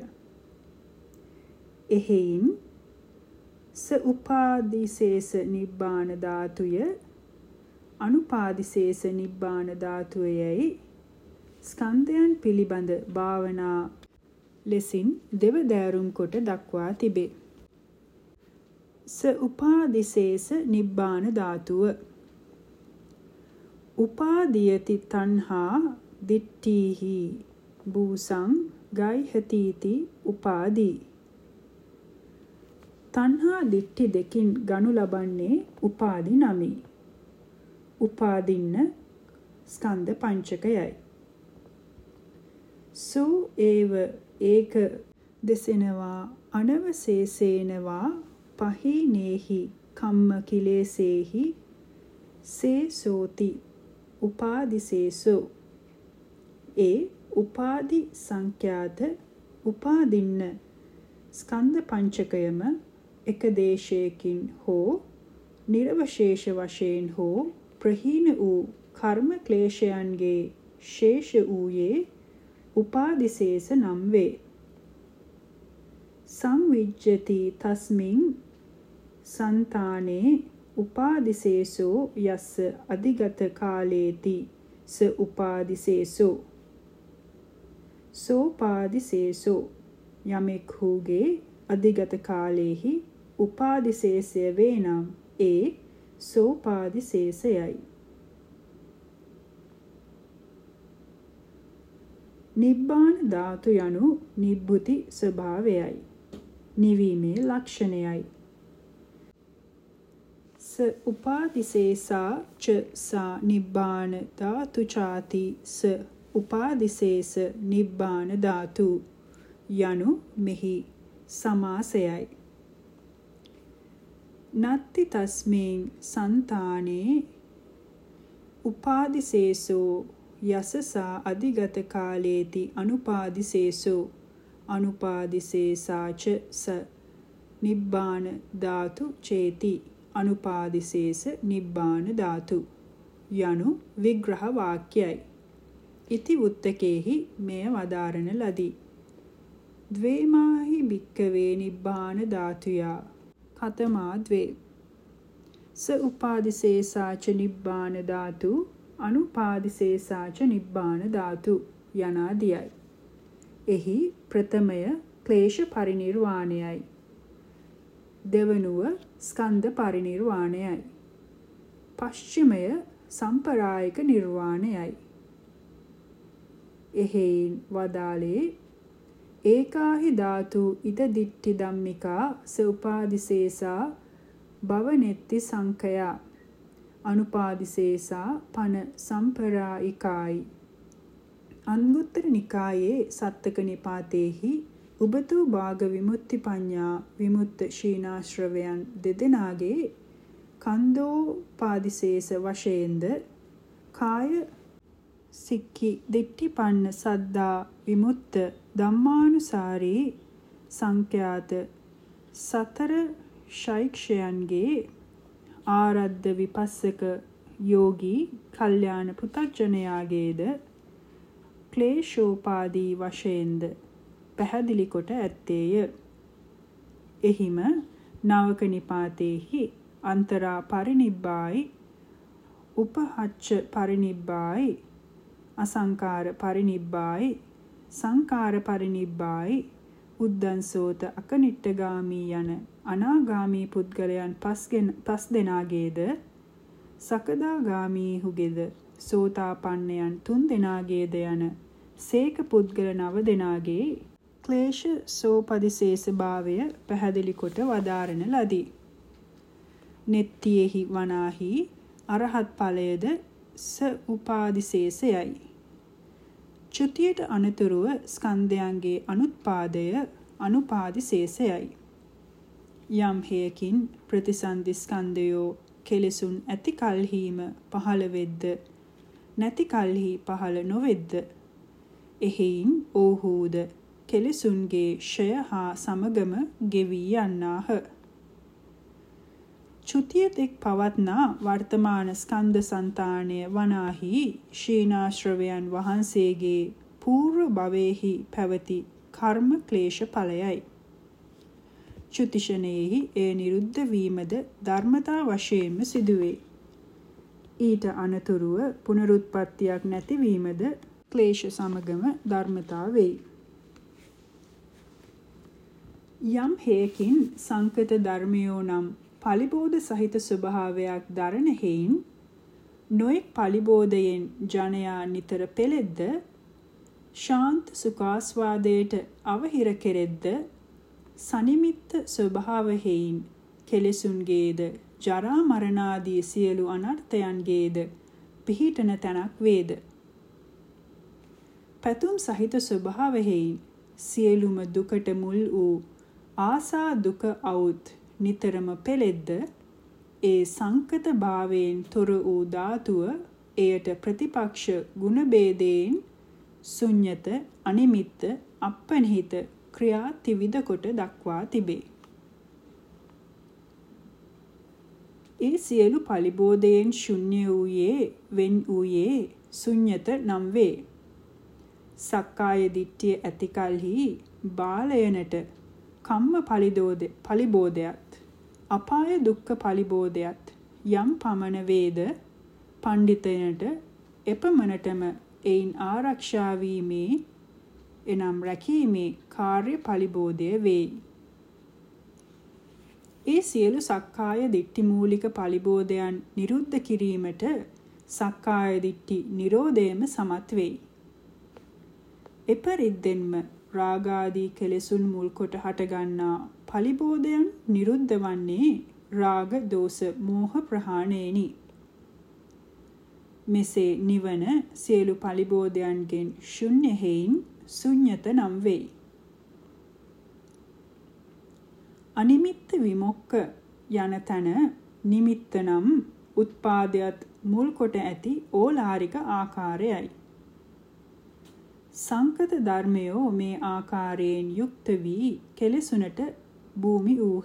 එහෙයින් ස උපාදිශේෂ නිබ්බාන ධාතුය අනුපාදිශේෂ නිබ්බාන ධාතුයයි ස්කන්ධයන් පිළිබඳ භාවනා ලෙසින් දෙවදෑරුම් කොට දක්වා තිබේ. ස උපාදිශේෂ නිබ්බාන ධාතුව උපාදීයති තණ්හා දිට්ඨිහි භූසං ගයිහතිති උපාදී. තණ්හා දිට්ඨි දෙකින් ගනු ලබන්නේ උපාදි නමි. උපාදින්න ස්කන්ධ පංචකයයි. සෝ ඒව ඒක දෙසෙනවා අනවශේෂේනවා පහීනේහි කම්ම කිලේසේහි සේසෝති උපාදිසේසෝ. ඒ උපාදි සංඛ්‍යාත උපාදින්න ස්කන්ධ පංචකයම එක දේශයකින් හෝ නිර්වශේෂ වශයෙන් හෝ ප්‍රහීන වූ කර්ම ක්ලේශයන්ගේ ශේෂ වූයේ උපාදිශේෂ නම් වේ. සංවිජ්ජති තස්මින් සන්තානේ උපාදිසේසෝ යස්ස අධිගත කාලේති ස උපාදිසේසෝ සෝපාදිසේසෝ යමෙක් හුගේ අධිගත කාලේහි උපාදිශේෂය වේ නම් ඒ සෝපාදිශේෂයයි. නිබ්බාන ධාතු යනු නිබ්බුති ස්වභාවයයි. නිවීමේ ලක්ෂණයයි. ස උපාදිශේෂා ච සා නිබ්බාන ධාතු චාති ස උපාදිශේෂ නිබ්බාන ධාතු යනු මෙහි සමාසයයි. නත්ති තස්මෙන් සන්තානේ උපාදිශේෂෝ යසසා අධිගත කාලේති අනුපාදිශේෂෝ අනුපාදිශේෂාච ස නිබ්බාන ධාතු චේති අනුපාදිශේෂ නිබ්බාන ධාතු යනු විග්‍රහ වාක්‍යයි. ඉති උත්තකේහි මෙය වදාරණ ලදී. ද්වේමාහි භික්කවේ නිබ්බාන ධාතුයා කතමා ද්වේ ස උපාදිශේෂාච නිබ්බාන ධාතු අනුපාදිශේෂාච නිබ්බාන ධාතු යනාදියයි. එහි ප්‍රථමය ක්ලේශ පරිනිර්වාණයයි. දෙවනුව ස්කන්ධ පරිනිර්වාණයයි. පශ්චිමය සම්පරායික නිර්වාණයයි. එහෙයින් වදාලේ ඒකාහි ධාතු ඉද දිට්ඨි ධම්මිකා ස උපාදිශේෂා භවනෙත්ති සංඛයා අනුපාදිශේෂා පන සම්පරායිකායි. අංගුත්තර නිකායේ සත්තක නිපාතේහි උබතෝ භාග විමුක්ති පඤ්ඤා විමුක්ත ශීනාශ්‍රවයන් දෙදෙනාගේ කන්දෝපාදිශේෂ වශයෙන්ද කාය සික්ඛි දිට්ඨිපන්න සද්දා විමුක්ත ධම්මානුසාරී සංඛ්‍යාත සතර ශෛක්ෂයන්ගේ ආරද්ධ විපස්සක යෝගී කල්යාණ පුතග්ජනයාගේද ක්ලේශෝපාදී වශයෙන්ද පැහැදිලි කොට ඇත්තේය. එහිම නවක නිපාතේහි අන්තරා පරිනිබ්බායි උපහච්ච පරිනිබ්බායි අසංකාර පරිනිබ්බායි සංකාර පරිනිබ්බායි උද්දන්සෝත අකනිට්ඨගාමී යන අනාගාමී පුද්ගලයන් පස් දෙනාගේද සකදාගාමී හුගේද සෝතාපන්නයන් තුන් දෙනාගේද යන සේක පුද්ගල නව දෙනාගේ ක්ලේශ සෝපදිශේෂ භාවය පැහැදිලි කොට වදාරන ලදී. නෙත්තියෙහි වනාහි අරහත් ඵලයද ස උපාදිශේෂයයි. චුතියට අනතුරුව ස්කන්ධයන්ගේ අනුත්පාදය අනුපාදිශේෂයයි. යම් හේයකින් ප්‍රතිසන්දි ස්කන්ධයෝ කෙලෙසුන් ඇති කල්හිම පහළ වෙද්ද නැති කල්හි පහළ නොවෙද්ද එහෙයින් ඕහුද කෙලෙසුන්ගේ ෂය හා සමගම ගෙවී යන්නාහ. චුතියතෙක් පවත්නා වර්තමාන ස්කන්ධ సంతානය වනාහි ශීනාශ්‍රවයන් වහන්සේගේ పూర్ව භවයේහි පැවති කර්ම ක්ලේශ ඵලයයි. චුතිෂණයෙහි ඒ නිරුද්ධ වීමද ධර්මතා වශයෙන්ම සිදුවේ. ඊට අනතුරුව පුනරුත්පත්තියක් නැතිවීමද ක්ලේශ සමගම ධර්මතා වෙයි. යම් හේකින් සංකත ධර්මයෝ නම් පලිබෝධ සහිත ස්වභාවයක් දරන හේයින් නොඑක් පලිබෝධයෙන් ජනයා නිතර පෙළෙද්ද ශාන්ත සුඛාස්වාදයට අවහිර කෙරෙද්ද සනිමිත්ත ස්වභාව හේයින් කෙලෙසුන්ගේද ජරා මරණාදී සියලු අනර්ථයන්ගේද පිහිටන තැනක් වේද. පැතුම් සහිත ස්වභාව හේයින් සියලුම දුකට මුල් වූ ආසා දුක අවුත් නිතරම පෙළෙද්ද ඒ සංකත භාවයෙන් තොර වූ ධාතුව එයට ප්‍රතිපක්ෂ ගුණ ભેදයෙන් ශුන්්‍යත අනිමිත්ත අපනිහිත ක්‍රියා ත්‍රිවිධ කොට දක්වා තිබේ. ඒ සියලු පලිබෝධයෙන් ශුන්‍ය වූයේ වෙන් වූයේ ශුන්්‍යත නම් වේ. සක්කාය දිට්ඨිය ඇති කලෙහි බාලයනට කම්ම පලිදෝද පලිබෝධයත් අපාය දුක්ඛ පලිබෝධයත් යම් පමණ වේද පණ්ඩිතයනට එපමණටම එයින් ආරක්ෂා වීමේ එනම් රැකීමේ කාර්ය පලිබෝධය වෙයි. ඒ සියලු සක්කාය දිට්ඨි මූලික පලිබෝධයන් නිරුද්ධ කිරීමට සක්කාය දිට්ඨි නිරෝධයම සමත් වෙයි. එපරිද්දෙන්ම රාගාදී කෙලෙසුන් මුල් කොට හටගන්නා පලිබෝධයන් නිරුද්ධ වන්නේ රාග දෝෂ මෝහ ප්‍රහාණයෙනි. මෙසේ නිවන සියලු පලිබෝධයන්ගෙන් ශුන්‍ය හේයින් ශුන්‍යත නම් වෙයි. අනිමිත්ත විමුක්ඛ යන තන නිමිත්ත නම් උත්පාදයට මුල් කොට ඇති ඕලාරික ආකාරයයි. සංකත ධර්මයෝ මේ ආකාරයෙන් යුක්ත වී කෙලෙසුනට භූමි ඌහ.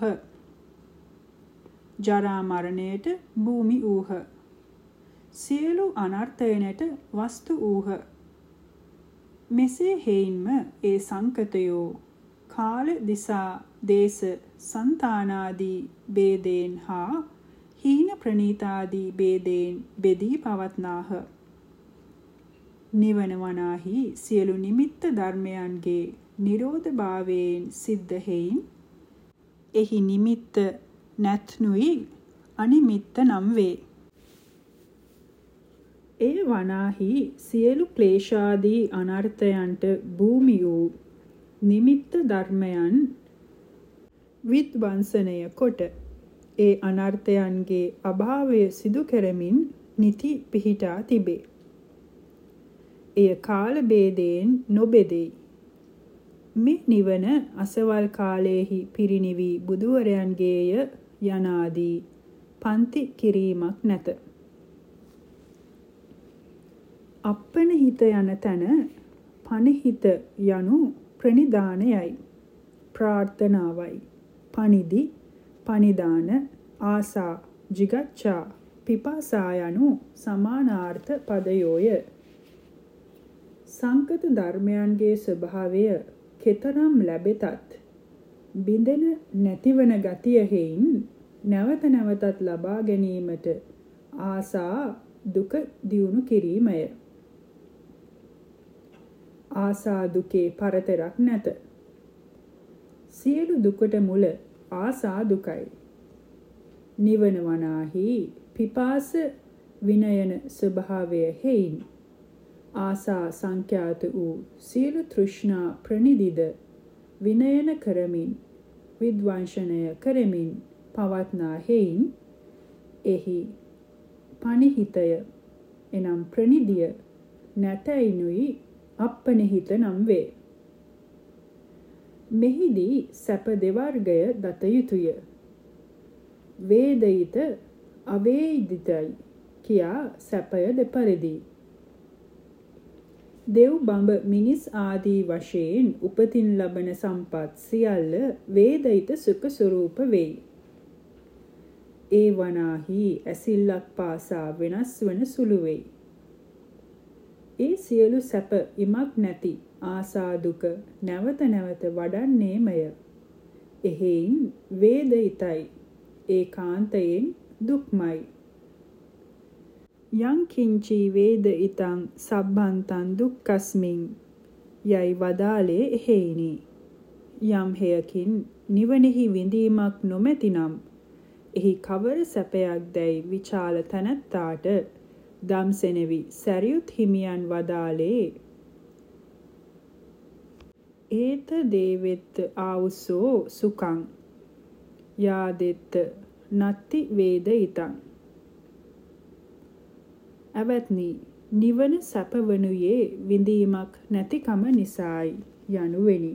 ජරා මරණයට භූමි ඌහ. සියලු අනර්ථයනට වස්තු ඌහ. මෙසේ හේයින්ම ඒ සංකතයෝ කාල දිසා දේශ సంతానాදී ભેදයෙන් හා හීන ප්‍රනීතාදී ભેදයෙන් බෙදී පවත්නාහ. නිවන වනාහි සියලු නිමිත්ත ධර්මයන්ගේ නිරෝධ භාවයෙන් සිද්ධ හේයින් එහි නිමිත්ත නැත්නුයි අනිමිත්ත නම් වේ. ඒ වනාහි සියලු ක්ලේශාදී අනර්ථයන්ට භූමි වූ නිමිත්ත ධර්මයන් විද්වංසනය කොට ඒ අනර්ථයන්ගේ අභාවය සිදු කරමින් නිති පිහිටා තිබේ. එය කාල ભેදයෙන් නොබෙදෙයි. මේ නිවන අසවල් කාලයේහි පිරිනිවි බුදුවරයන්ගේය යනාදී පන්ති කිරීමක් නැත. අප්පනහිත යන තැන පනිහිත යනු ප්‍රනිදානයයි, ප්‍රාර්ථනාවයි. පනිදි, පනිදාන, ආසා, jigaccha, පිපාසා යනු සමානාර්ථ පදයෝය. සංකත ධර්මයන්ගේ ස්වභාවය කෙතරම් ලැබෙතත් බිඳෙන නැතිවන ගතිය හේයින් නැවත නැවතත් ලබා ගැනීමට ආසා දුක දියුණු කිරීමය. ආසා දුකේ පරතරක් නැත. සියලු දුකට මුල ආසා දුකයි. නිවන වනාහි පිපාස විනයන ස්වභාවය හේයින් ආසා සංඛ්‍යාත වූ සියලු තෘෂ්ණා ප්‍රනිදිද විනයන කරමින් විද්වංශනය කරමින් පවත්නා හේයින් එහි පනිහිතය එනම් ප්‍රනිදිය නැතයිනුයි අප්පනිහිත නම් වේ. මෙහිදී සැප දෙවර්ගය දත යුතුය. වේදිත අවේදිතයි කියා සැපය දෙපරිදි. දෙව් බඹ මිනිස් ආදී වශයෙන් උපතින් ලබන සම්පත් සියල්ල වේදිත සුඛ ස්වરૂප වෙයි. ඒ වනාහි ඇසිල්ලක් පාසා වෙනස් වන සුළු වෙයි. ඒ සියලු සැප ඉමක් නැති ආසා දුක නැවත නැවත වඩන්නේමය. එහෙයින් වේදිතයි ඒකාන්තයෙන් දුක්මයි. යං කිංචි වේදිතං සබ්බන්තං දුක්ඛස්මින් යයි වදාලේ එහෙයිනි. යම් හේයකින් නිවනෙහි විඳීමක් නොමැතිනම් එහි කවර සැපයක් දැයි විචාල තනත්තාට දම්සෙනෙවි සරියුත් හිමියන් වදාලේ ඒත දේවෙත් ආවුසෝ සුඛං යාදෙත් නත්ති වේදිතං. අවත්නි නිවන සැප වනුයේ විඳීමක් නැතිකම නිසායි යනුවෙනි.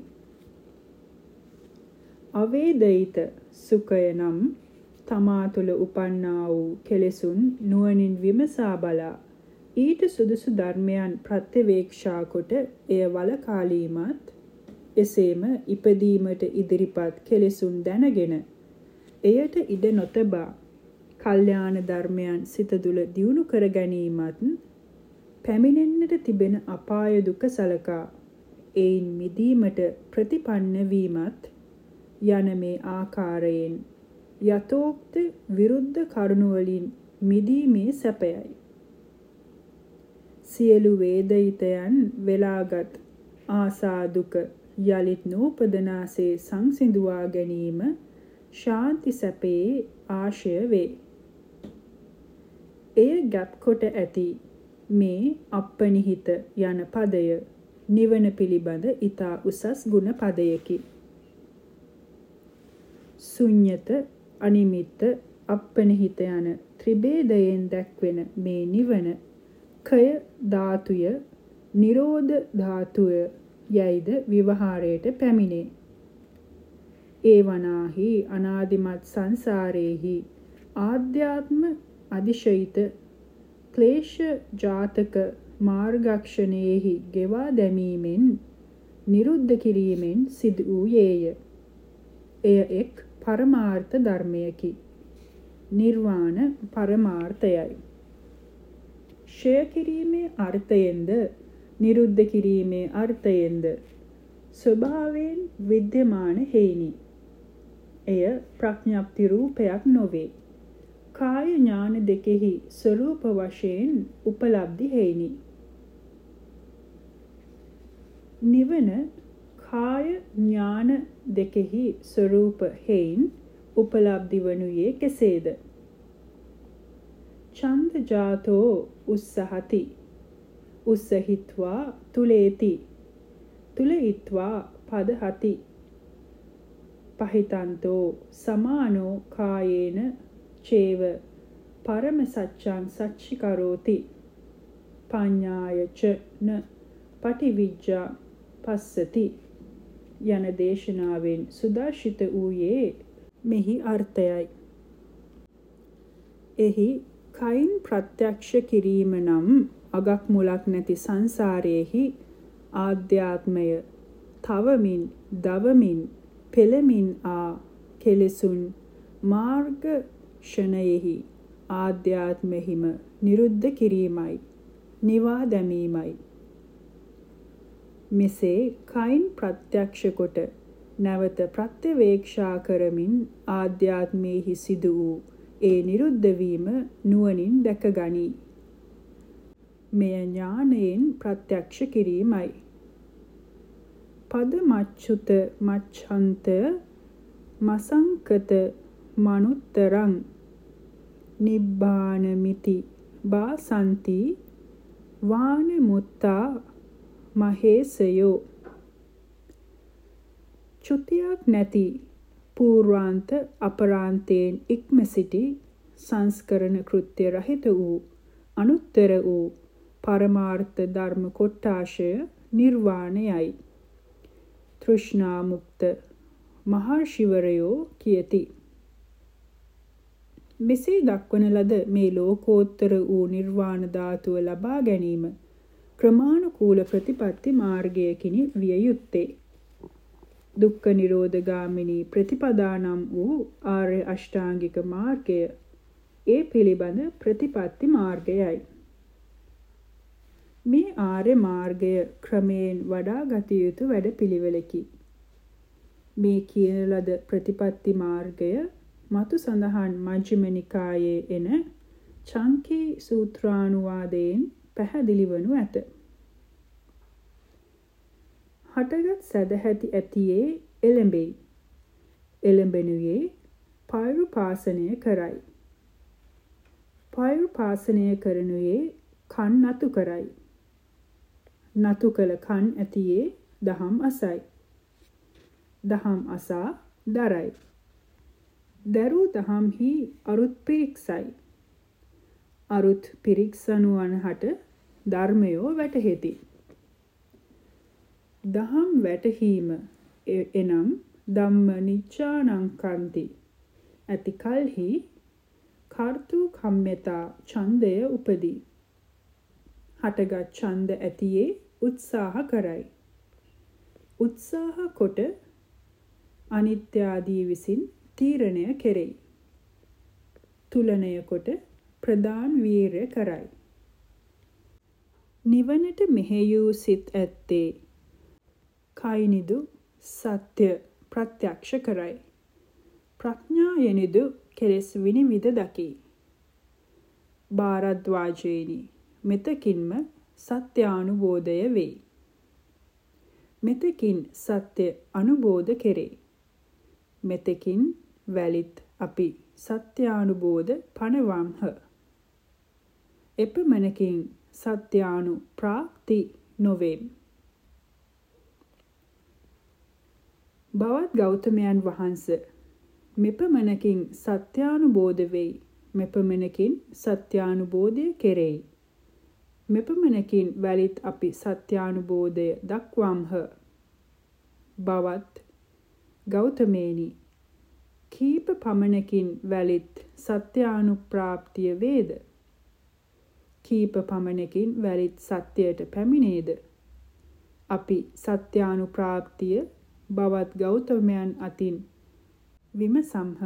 අවේදිත සුඛය නම් තමා තුළ උපන්නා වූ කෙලෙසුන් නුවණින් විමසා බලා ඊට සුදුසු ධර්මයන් ප්‍රත්‍යවේක්ෂා කොට එය වළකාලීමත් එසේම ඉපදීමට ඉදිරිපත් කෙලෙසුන් දැනගෙන එයට ඉඩ නොතබා කල්යාණ ධර්මයන් සිත තුළ දියුණු කර ගැනීමත් පැමිණෙන්නට තිබෙන අපාය දුක සලකා එයින් මිදීමට ප්‍රතිපන්න වීමත් යන මේ ආකාරයෙන් යතෝක්ත විරුද්ධ කරුණු වලින් මිදීමේ සැපයයි. සියලු වේදිතයන් වෙලාගත් ආසා දුක යලිත් නූපදනාසේ සංසිඳුවා ගැනීම ශාන්ති සැපේ ආශය වේ. එය ගැප් කොට ඇති මේ අපනිහිත යන පදය නිවන පිළිබඳ ඊතා උසස් ගුණ පදයකි. ශුන්්‍යත අනිමිත්ත අපනිහිත යන ත්‍රිභේදයෙන් දැක්වෙන මේ නිවන කය ධාතුය නිරෝධ ධාතුය යයිද විවහාරයට පැමිණේ. ඒ වනාහි අනාදිමත් සංසාරේහි ආධ්‍යාත්ම අදිශයිත ක්ලේශ ජාතක මාර්ගක්ෂණයෙහි ගෙවා දැමීමෙන් නිරුද්ධ කිරීමෙන් සිදු වූයේය. එය එක් පරමාර්ථ ධර්මයකි. නිර්වාණ පරමාර්ථයයි. ක්ෂය කිරීමේ අර්ථයෙන්ද නිරුද්ධ කිරීමේ අර්ථයෙන්ද ස්වභාවයෙන් විද්‍යමාන හේිනි. එය ප්‍රඥප්ති රූපයක් නොවේ. කාය ඥාන දෙකෙහි ස්වરૂප වශයෙන් උපලබ්ධි හේිනි. නිවන කාය ඥාන දෙකෙහි ස්වરૂප හේයින් උපලබ්ධි වනුයේ කෙසේද? ඡන්ද ජාතෝ උස්සහති උස්සහිත්වා තුලේති තුලයිත්වා පදහති පහිතන්තෝ සමානෝ කායේන චේව පරම සච්ඡං සච්චිකරෝති පඤ්ඤාය ච න පටිවිජ්ජා පස්සති යන දේශනාවෙන් සුදර්ශිත වූයේ මෙහි අර්ථයයි. එහි කයින් ප්‍රත්‍යක්ෂ කිරීම නම් අගක් මුලක් නැති සංසාරයේහි ආධ්‍යාත්මය තවමින් දවමින් පෙළමින් ආ කෙලෙසුන් මාර්ග ෂණයෙහි ආධ්‍යාත්මෙහිම නිරුද්ධ කිරීමයි නිවා දැමීමයි. මෙසේ කයින් ප්‍රත්‍යක්ෂ කොට නැවත ප්‍රත්‍යවේක්ෂා කරමින් ආධ්‍යාත්මෙහි සිදු වූ ඒ නිරුද්ධ වීම නුවණින් දැකගනී. මෙය ඥානයෙන් ප්‍රත්‍යක්ෂ කිරීමයි. පද මච්චුත මච්ඡන්ත මසංකත මනුත්තරං නිබ්බානමිති බාසන්ති වාන මුත්තා මහේසයෝ. චුතියක් නැති පූර්වාන්ත අපරාන්තයෙන් ඉක්ම සිටි සංස්කරණ කෘත්‍ය රහිත වූ අනුත්තර වූ පරමාර්ථ ධර්ම කොට්ටාශය නිර්වාණයයි. තෘෂ්ණා මුක්ත මහර්ෂිවරයෝ කියති. මෙසේ දක්වන ලද මේ ලෝකෝත්තර වූ නිර්වාණ ධාතුව ලබා ගැනීම ක්‍රමානුකූල ප්‍රතිපත්ති මාර්ගයකිනි විය යුත්තේ. දුක්ඛ නිරෝධ ගාමිනී ප්‍රතිපදා නම් වූ ආර්ය අෂ්ටාංගික මාර්ගය ඒ පිළිබඳ ප්‍රතිපත්ති මාර්ගයයි. මේ ආර්ය මාර්ගය ක්‍රමයෙන් වඩා ගත යුතු වැඩපිළිවෙලකි. මේ කියන ලද ප්‍රතිපත්ති මාර්ගය මතු සඳහන් මජ්ක්‍ධිම නිකායේ එන චංකී සූත්‍රානුවාදයෙන් පැහැදිලි වනු ඇත. හටගත් සදහැති ඇතියේ එළඹෙයි. එළඹෙනුයේ පෛරුපාසනය කරයි. පෛරුපාසනය කරනුයේ කන් නතු කරයි. නතු කළ කන් ඇතියේ දහම් අසයි. දහම් අසා දරයි. දරූ දහම්හි අරුත් පිරික්සයි. අරුත් පිරික්සනුවන් හට ධර්මයෝ වැටහෙති. දහම් වැටහීම එනම් ධම්ම නිච්ඡානංකන්ති ඇති කල්හි කර්තු කම්මතා ඡන්දය උපදී. හටගත් ඡන්ද ඇතියේ උත්සාහ කරයි. උත්සාහ කොට අනිත්‍ය ආදී විසින් තීරණය කෙරෙයි. තුලනය කොට ප්‍රදාන් වීරය කරයි. නිවනට මෙහෙයූ සිත් ඇත්තේ කයිනිදු සත්‍ය ප්‍රත්‍යක්ෂ කරයි. ප්‍රඥායෙනිදු කෙලෙස් විනිවිද දකි. භාරද්වාජේනි මෙතකින්ම සත්‍යානුබෝධය වේ. මෙතකින් සත්‍ය අනුබෝධ කෙරේ. මෙතකින් වැලිත් අපි සත්‍යානුබෝධ පනවම්හ. එපමණකින් සත්‍යානු ප්‍රාප්ති නොවේම්. බවත් ගෞතමයන් වහන්ස මෙපමණකින් සත්‍යානුබෝධ වෙයි. මෙපමණකින් සත්‍යානුබෝධය කෙරෙයි. මෙපමණකින් වැලිත් අපි සත්‍යානුබෝධය දක්වම්හ. බවත් ගෞතමේනි කීප පමණකින් වැලිත් සත්‍යානුප්‍රාප්තිය වේද? කීප පමණකින් වැලිත් සත්‍යයට පැමිණේද? අපි සත්‍යානුප්‍රාප්තිය බවත් ගෞතමයන් අතින් විමසම්හ.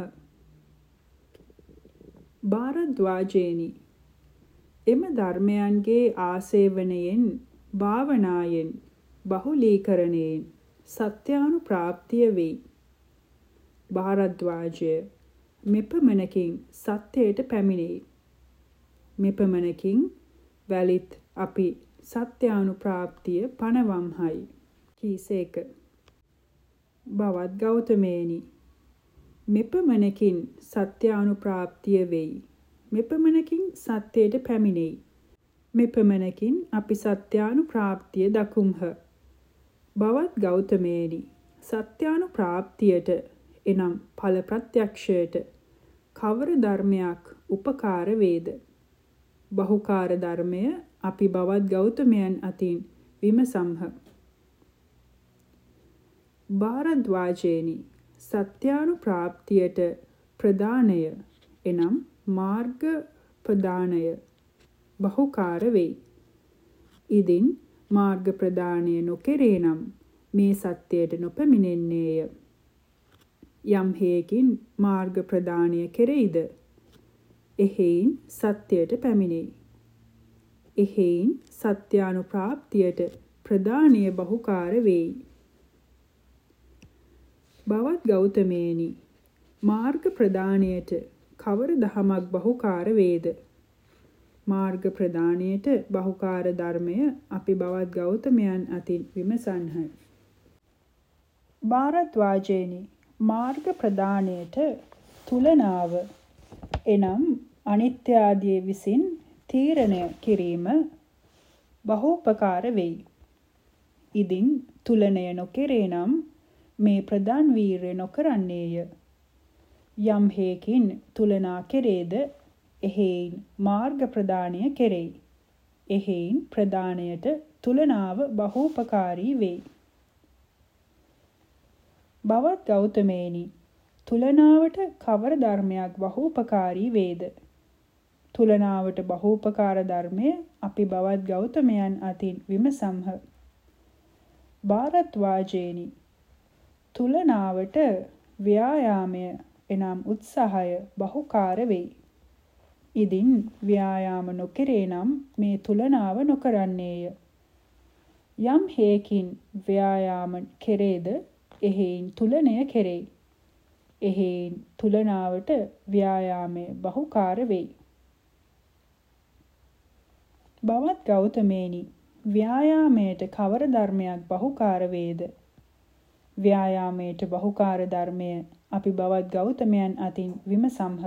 භාරද්වාජේනි එම ධර්මයන්ගේ ආසේවනයෙන් භාවනායෙන් බහුලීකරණයෙන් සත්‍යානුප්‍රාප්තිය වෙයි. භාරද්වාජය මෙපමණකින් සත්‍යයට පැමිණෙයි. මෙපමණකින් වැලිත් අපි සත්‍යානුප්‍රාප්තිය පනවම්හයි කීසේක. බවත් ගෞතමේනි මෙපමණකින් සත්‍යානුප්‍රාප්තිය වෙයි. මෙපමණකින් සත්‍යයට පැමිණෙයි. මෙපමණකින් අපි සත්‍යානුප්‍රාප්තිය දකුම්හ. බවත් ගෞතමේනි සත්‍යානුප්‍රාප්තියට එනම් ඵල ප්‍රත්‍යක්ෂයට කවර ධර්මයක් උපකාර වේද? බහුකාර ධර්මය අපි බවත් ගෞතමයන් අතින් විමසම්හ. භාරද්වාජේනි සත්‍යානුප්‍රාප්තියට ප්‍රදානය එනම් මාර්ග ප්‍රදානය බහුකාර වෙයි. ඉදින් මාර්ග ප්‍රදානය නොකෙරේ නම් මේ සත්‍යයට නොපැමිණෙන්නේය. යම් හේකින් මාර්ග ප්‍රදානය කෙරෙයිද? එහෙයින් සත්‍යයට පැමිණෙයි. එහෙයින් සත්‍යානුප්‍රාප්තියට ප්‍රදානය බහුකාර වෙයි. බවත් ගෞතමේනි මාර්ග ප්‍රදානයට කවර දහමක් බහුකාර වේද? මාර්ග ප්‍රදානයට බහුකාර ධර්මය අපි බවත් ගෞතමයන් අතින් විමසන්හ. භාරද්වාජේනි මාර්ග ප්‍රදානයට තුලනාව එනම් අනිත්‍ය ආදී විසින් තීරණය කිරීම බහූපකාර වෙයි. ඉදින් තුලනය නොකෙරේ නම් මේ ප්‍රදාන් වීර්ය නොකරන්නේය. යම් හේකින් තුලනා කෙරේද එහෙයින් මාර්ග ප්‍රදානය කෙරෙයි. එහෙයින් ප්‍රදානයට තුලනාව බහූපකාරී වෙයි. බවත් ගෞතමේනි තුලනාවට කවර ධර්මයක් බහූපකාරී වේද? තුලනාවට බහූපකාර ධර්මය අපි බවත් ගෞතමයන් අතින් විමසම්හ. භාරද්වාජේනි තුලනාවට ව්‍යායාමය එනම් උත්සාහය බහුකාර වෙයි. ඉදින් ව්‍යායාම නොකෙරේ නම් මේ තුලනාව නොකරන්නේය. යම් හේකින් ව්‍යායාම කෙරේද එහෙයින් තුලනය කෙරෙයි. එහෙයින් තුලනාවට ව්‍යායාමය බහුකාර වෙයි. බවත් ගෞතමේනි ව්‍යායාමයට කවර ධර්මයක් බහුකාර වේද? ව්‍යායාමයට බහුකාර ධර්මය අපි බවත් ගෞතමයන් අතින් විමසම්හ.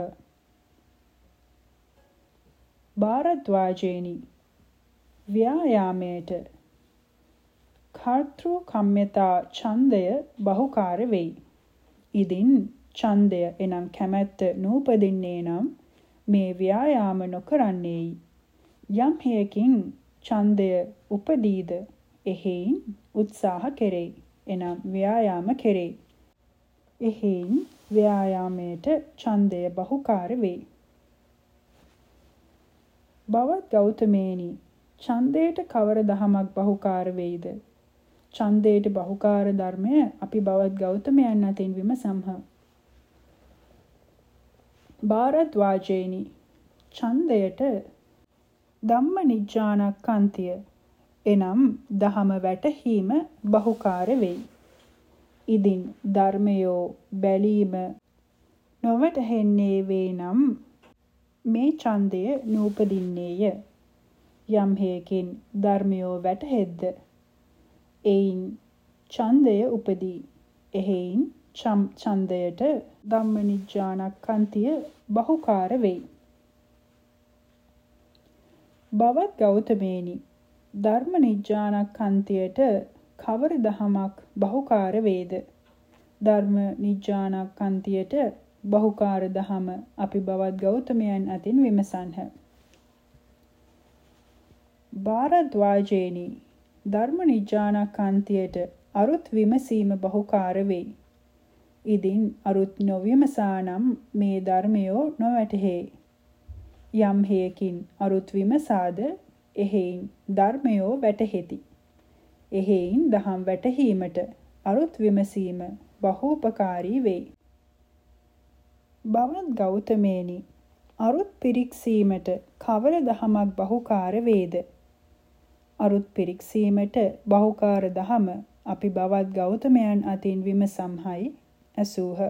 භාරද්වාජේනි ව්‍යායාමයට කර්තෘ කම්මතා ඡන්දය බහුකාර වෙයි. ඉදින් ඡන්දය එනම් කැමැත්ත නූපදින්නේ නම් මේ ව්‍යායාම නොකරන්නේයි. යම් හේකින් ඡන්දය උපදීද එහෙයින් උත්සාහ කෙරෙයි. එනම් ව්‍යායාම කෙරෙයි. එහෙයින් ව්‍යායාමයට ඡන්දය බහුකාර වෙයි. බවත් ගෞතමේනි ඡන්දයට කවර දහමක් බහුකාර වෙයිද? ඡන්දයට බහුකාර ධර්මය අපි බවත් ගෞතමයන් අතින් විමසම්හ. භාරද්වාජේනි ඡන්දයට ධම්මනිජ්ජානක්ඛන්තිය එනම් දහම වැටහීම බහුකාර වෙයි. ඉදින් ධර්මයෝ බැලීම නොවැටහෙන්නේ වේ නම් මේ ඡන්දය නූපදින්නේය. යම් හේකින් ධර්මයෝ වැටහෙද්ද එයින් ඡන්දය උපදී. එහෙයින් ඡන්දයට ධම්මනිජ්ජානක්ඛන්තිය බහුකාර වෙයි. බවත් ගෞතමේනි, ධර්ම නිජ්ජානක්ඛන්තියට කවර දහමක් බහුකාර වේද? ධර්ම නිජ්ජානක්ඛන්තියට බහුකාර දහම අපි බවත් ගෞතමයන් අතින් විමසන්හ. භාරද්වාජේනි, ධර්ම නිජ්ජානක්ඛන්තියට අරුත් විමසීම බහුකාර වෙයි. ඉදින් අරුත් නොවිමසා නම් මේ ධර්මයෝ නොවැටහේ. යම් හේකින් අරුත් විමසාද එහෙයින් ධර්මයෝ වැටහෙති. එහෙයින් දහම් වැටහීමට අරුත් විමසීම බහූපකාරී වෙයි. බවත් ගෞතමේනි, අරුත් පිරික්සීමට කවර දහමක් බහුකාර වේද? අරුත් පිරික්සීමට බහුකාර දහම අපි බවත් ගෞතමයන් අතින් විමසම්හයි ඇසූහ.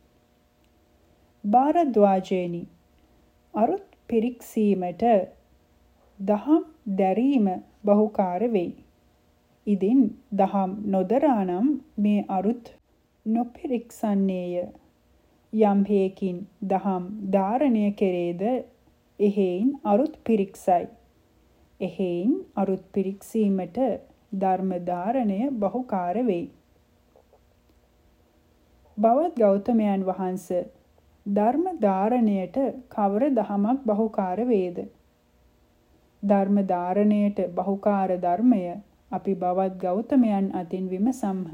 භාරද්වාජේනි, අරුත් පිරික්සීමට දහම් දැරීම බහුකාර වෙයි. ඉදින් දහම් නොදරා නම් මේ අරුත් නොපිරික්සන්නේය. යම් හේකින් දහම් ධාරණය කෙරේද එහෙයින් අරුත් පිරික්සයි. එහෙයින් අරුත් පිරික්සීමට ධර්ම ධාරණය බහුකාර වෙයි. බවත් ගෞතමයන් වහන්සේ, ධර්ම ධාරණයට කවර දහමක් බහුකාර වේද? ධර්ම ධාරණයට බහුකාර ධර්මය අපි බවත් ගෞතමයන් අතින් විමසම්හ.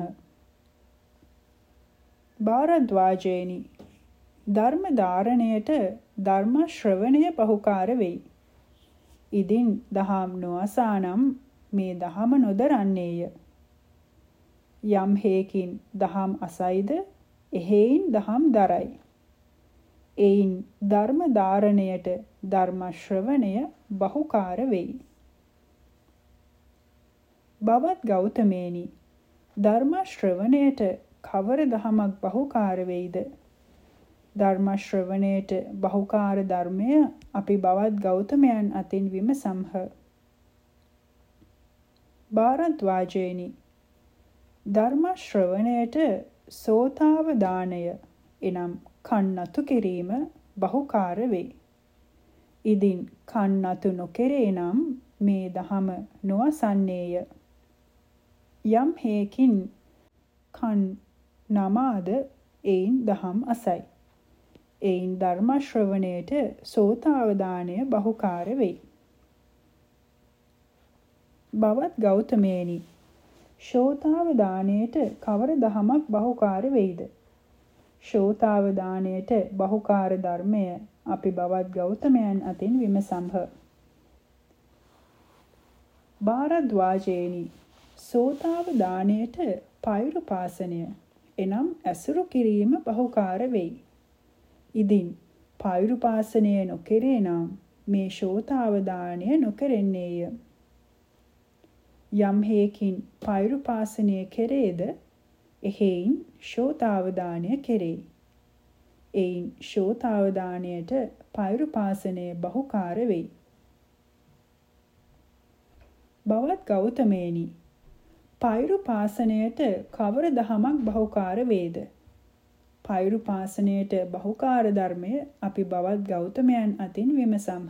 භාරද්වාජේනි, ධර්ම ධාරණයට ධර්ම ශ්‍රවණය බහුකාර වෙයි. ඉදින් දහම් නොඅසා නම් මේ දහම නොදරන්නේය. යම් හේකින් දහම් අසයිද එහෙයින් දහම් දරයි. එයින් ධර්ම ධාරණයට ධර්ම ශ්‍රවණය බහුකාර වෙයි. බවත් ගෞතමේනි, ධර්ම ශ්‍රවණයට කවර දහමක් බහුකාර වෙයිද? ධර්ම ශ්‍රවණයට බහුකාර ධර්මය අපි බවත් ගෞතමයන් අතින් විමසම්හ. භාරද්වාජේනි, ධර්ම ශ්‍රවණයට සෝතාවදානය එනම් කන් නතු කිරීම බහුකාර වේ. ඉදින් කන් නතු නොකෙරේ නම් මේ දහම නොඅසන්නේය. යම් හේකින් කන් නමාද එයින් දහම් අසයි. එයින් ධර්ම ශ්‍රවණයට සෝතාවදානය බහුකාර වෙයි. බවත් ගෞතමේනි, ශෝතාවදානයට කවර දහමක් බහුකාර වෙයිද? ශෝතාවදානයට බහුකාර ධර්මය අපි බවත් ගෞතමයන් අතින් විමසම්හ. භාරද්වාජේනි, සෝතාවදානයට පෛරුපාසනය එනම් ඇසුරු කිරීම බහුකාර වෙයි. ඉදින් පෛරුපාසනය නොකෙරේ නම් මේ ශෝතාවදානය නොකෙරෙන්නේය. යම් හේකින් පෛරුපාසනය කෙරේද එහෙයින් ශෝතාවදානය කෙරේ. එයින් ශෝතාවදානයට පෛරුපාසනය බහුකාර වෙයි. බවත් ගෞතමේනි, පෛරුපාසනයට කවර දහමක් බහුකාර වේද? පෛරුපාසනයට බහුකාර ධර්මය අපි බවත් ගෞතමයන් අතින් විමසම්හ.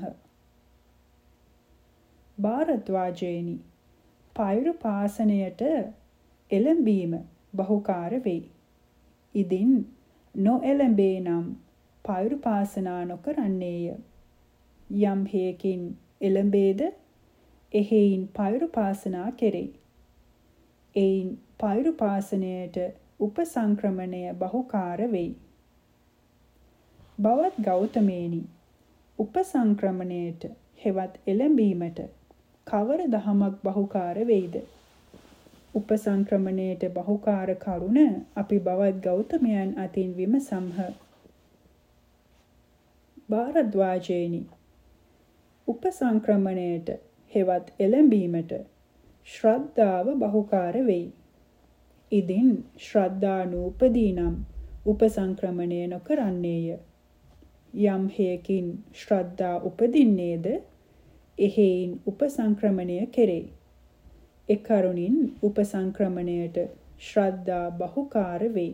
භාරද්වාජේනි, පෛරුපාසනයට එළඹීම බහුකාර වෙයි. ඉදින් නොඑළඹේ නම් පෛරුපාසනා නොකරන්නේය. යම් හේකින් එළඹේද එහෙයින් පෛරුපාසනා කෙරේ. එයින් පෛරුපාසනයට උපසංක්‍රමණය බහුකාර වෙයි. බවත් ගෞතමේනි, උපසංක්‍රමණයට හෙවත් එළඹීමට කවර දහමක් බහුකාර වෙයිද? උපසංක්‍රමණයට බහුකාර කරුණ අපි බවත් ගෞතමයන් අතින් විමසම්හ. භාරද්වාජේනි, උපසංක්‍රමණයට හෙවත් එළඹීමට ශ්‍රද්ධාව බහුකාර වෙයි. ඉදින් ශ්‍රද්ධා නූපදී නම් උපසංක්‍රමණය නොකරන්නේය. යම් හේකින් ශ්‍රද්ධා උපදින්නේද එහෙයින් උපසංක්‍රමණය කෙරේ. ඒ කරුණින් උපසංක්‍රමණයට ශ්‍රද්ධා බහුකාර වේ.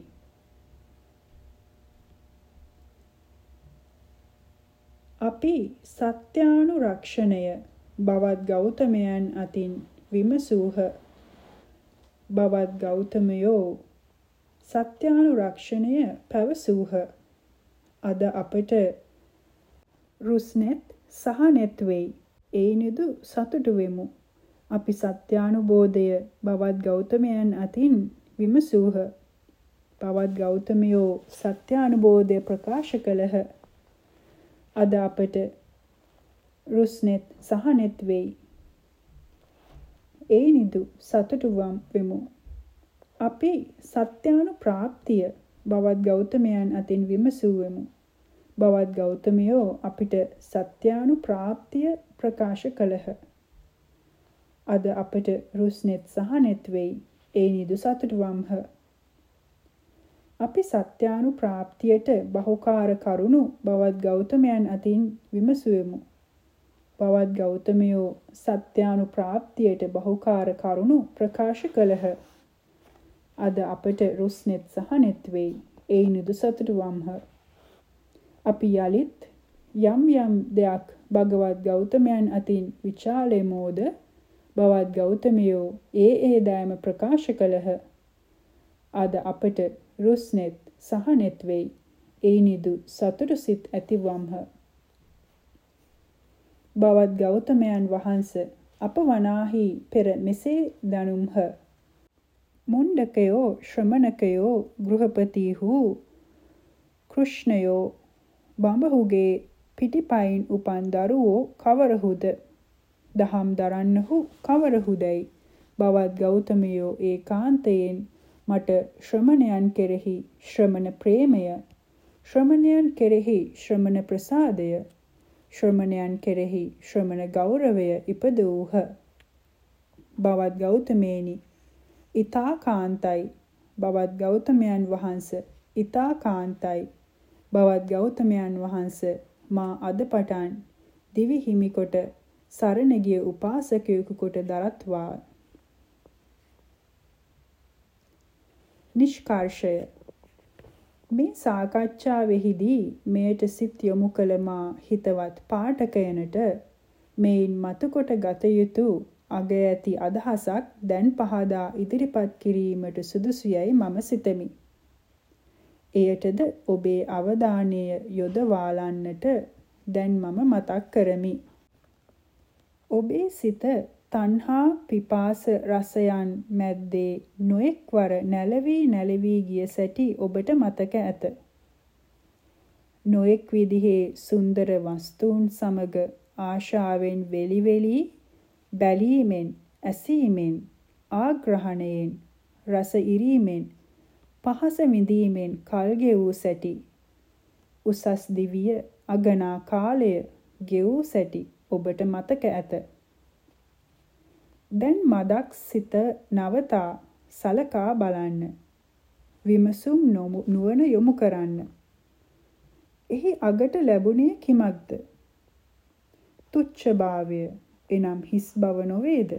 අපි සත්‍යානුරක්ෂණය බවත් ගෞතමයන් අතින් විමසූහ. බවත් ගෞතමයෝ සත්‍යානුරක්ෂණය පැවසූහ. අද අපට රුස්නෙත් සහනෙත් වෙයි. ඒනිදු සතුටු වෙමු. අපි සත්‍යානුබෝධය බවත් ගෞතමයන් අතින් විමසූහ. බවත් ගෞතමයෝ සත්‍යානුබෝධය ප්‍රකාශ කළහ. අද අපට රුස්නෙත් සහනෙත් වෙයි. ඒනිදු සතුටු වෙමු. අපි සත්‍යානුප්‍රාප්තිය බවත් ගෞතමයන් අතින් විමසූවෙමු. බවත් ගෞතමයෝ අපිට සත්‍යානුප්‍රාප්තිය ප්‍රකාශ කළහ. අද අපට රුස්නෙත් සහනෙත් වෙයි. ඒනිදු සතුටු වම්හ. අපි සත්‍යානුප්‍රාප්තියට බහුකාර කරුණු බවත් ගෞතමයන් අතින් විමසුවෙමු. බවත් ගෞතමයෝ සත්‍යානුප්‍රාප්තියට බහුකාර කරුණු ප්‍රකාශ කළහ. අද අපට රුස්නෙත් සහනෙත් වෙයි. ඒනිදු සතුටු වම්හ. අපි යලිත් යම් යම් දෙයක් භගවත් ගෞතමයන් අතින් විචාලෙමෝද බවත් ගෞතමයෝ ඒ ඒ දෑම ප්‍රකාශ කළහ. අද අපට රුස්නෙත් සහනෙත් වෙයි. ඒනිදු සතුටු සිත් ඇතිවම්හ. බවත් ගෞතමයන් වහන්ස අප වනාහි පෙර මෙසේ දනුම්හ. මුණ්ඩකයෝ ශ්‍රමණකයෝ ගෘහපතිහු කෘෂ්ණයෝ බඹහුගේ පිටිපයින් උපන් දරුවෝ කවරහුද? දහම් දරන්නහු කවරහුදැයි බවත් ගෞතමයෝ ඒකාන්තයෙන් මට ශ්‍රමණයන් කෙරෙහි ශ්‍රමණ ප්‍රේමය, ශ්‍රමණයන් කෙරෙහි ශ්‍රමණ ප්‍රසාදය, ශ්‍රමණයන් කෙරෙහි ශ්‍රමණ ගෞරවය ඉපදවූහ. බවත් ගෞතමේනි ඊතා කාන්තයි. බවත් ගෞතමයන් වහන්ස ඊතා කාන්තයි. බවත් ගෞතමයන් වහන්ස මා අද පටන් දිවි හිමි කොට සරණ ගිය උපාසකයෙකු කොට දරත්වා. නිෂ්කර්ෂය. මේ සාකච්ඡාවෙහිදී මෙයට සිත් යොමු කළ මා හිතවත් පාඨකයනට මෙයින් මතුකොට ගත යුතු අග ඇති අදහසක් දැන් පහදා ඉදිරිපත් කිරීමට සුදුසුයයි මම සිතමි. එයටද ඔබේ අවධානය යොදවාලන්නට දැන් මම මතක් කරමි. ඔබේ සිත තණ්හා පිපාස රසයන් මැද්දේ නොඑක්වර නැලවී නැලවී ගිය සැටි ඔබට මතක ඇත. නොඑක් විදිහේ සුන්දර වස්තුන් සමග ආශාවෙන් වෙලි වෙලි බැලීමෙන්, ඇසීමෙන්, ආග්‍රහණයෙන්, රස ඉරීමෙන්, පහස විඳීමෙන් කල් ගෙවූ සැටි, උසස් දිවිය අගනා කාලය ගෙවූ සැටි ඔබට මතක ඇත. දැන් මදක් සිත නවතා සලකා බලන්න. විමසුම් නුවණ යොමු කරන්න. එහි අගට ලැබුණේ කිමක්ද? තුච්ඡභාවය එනම් හිස් බව නොවේද?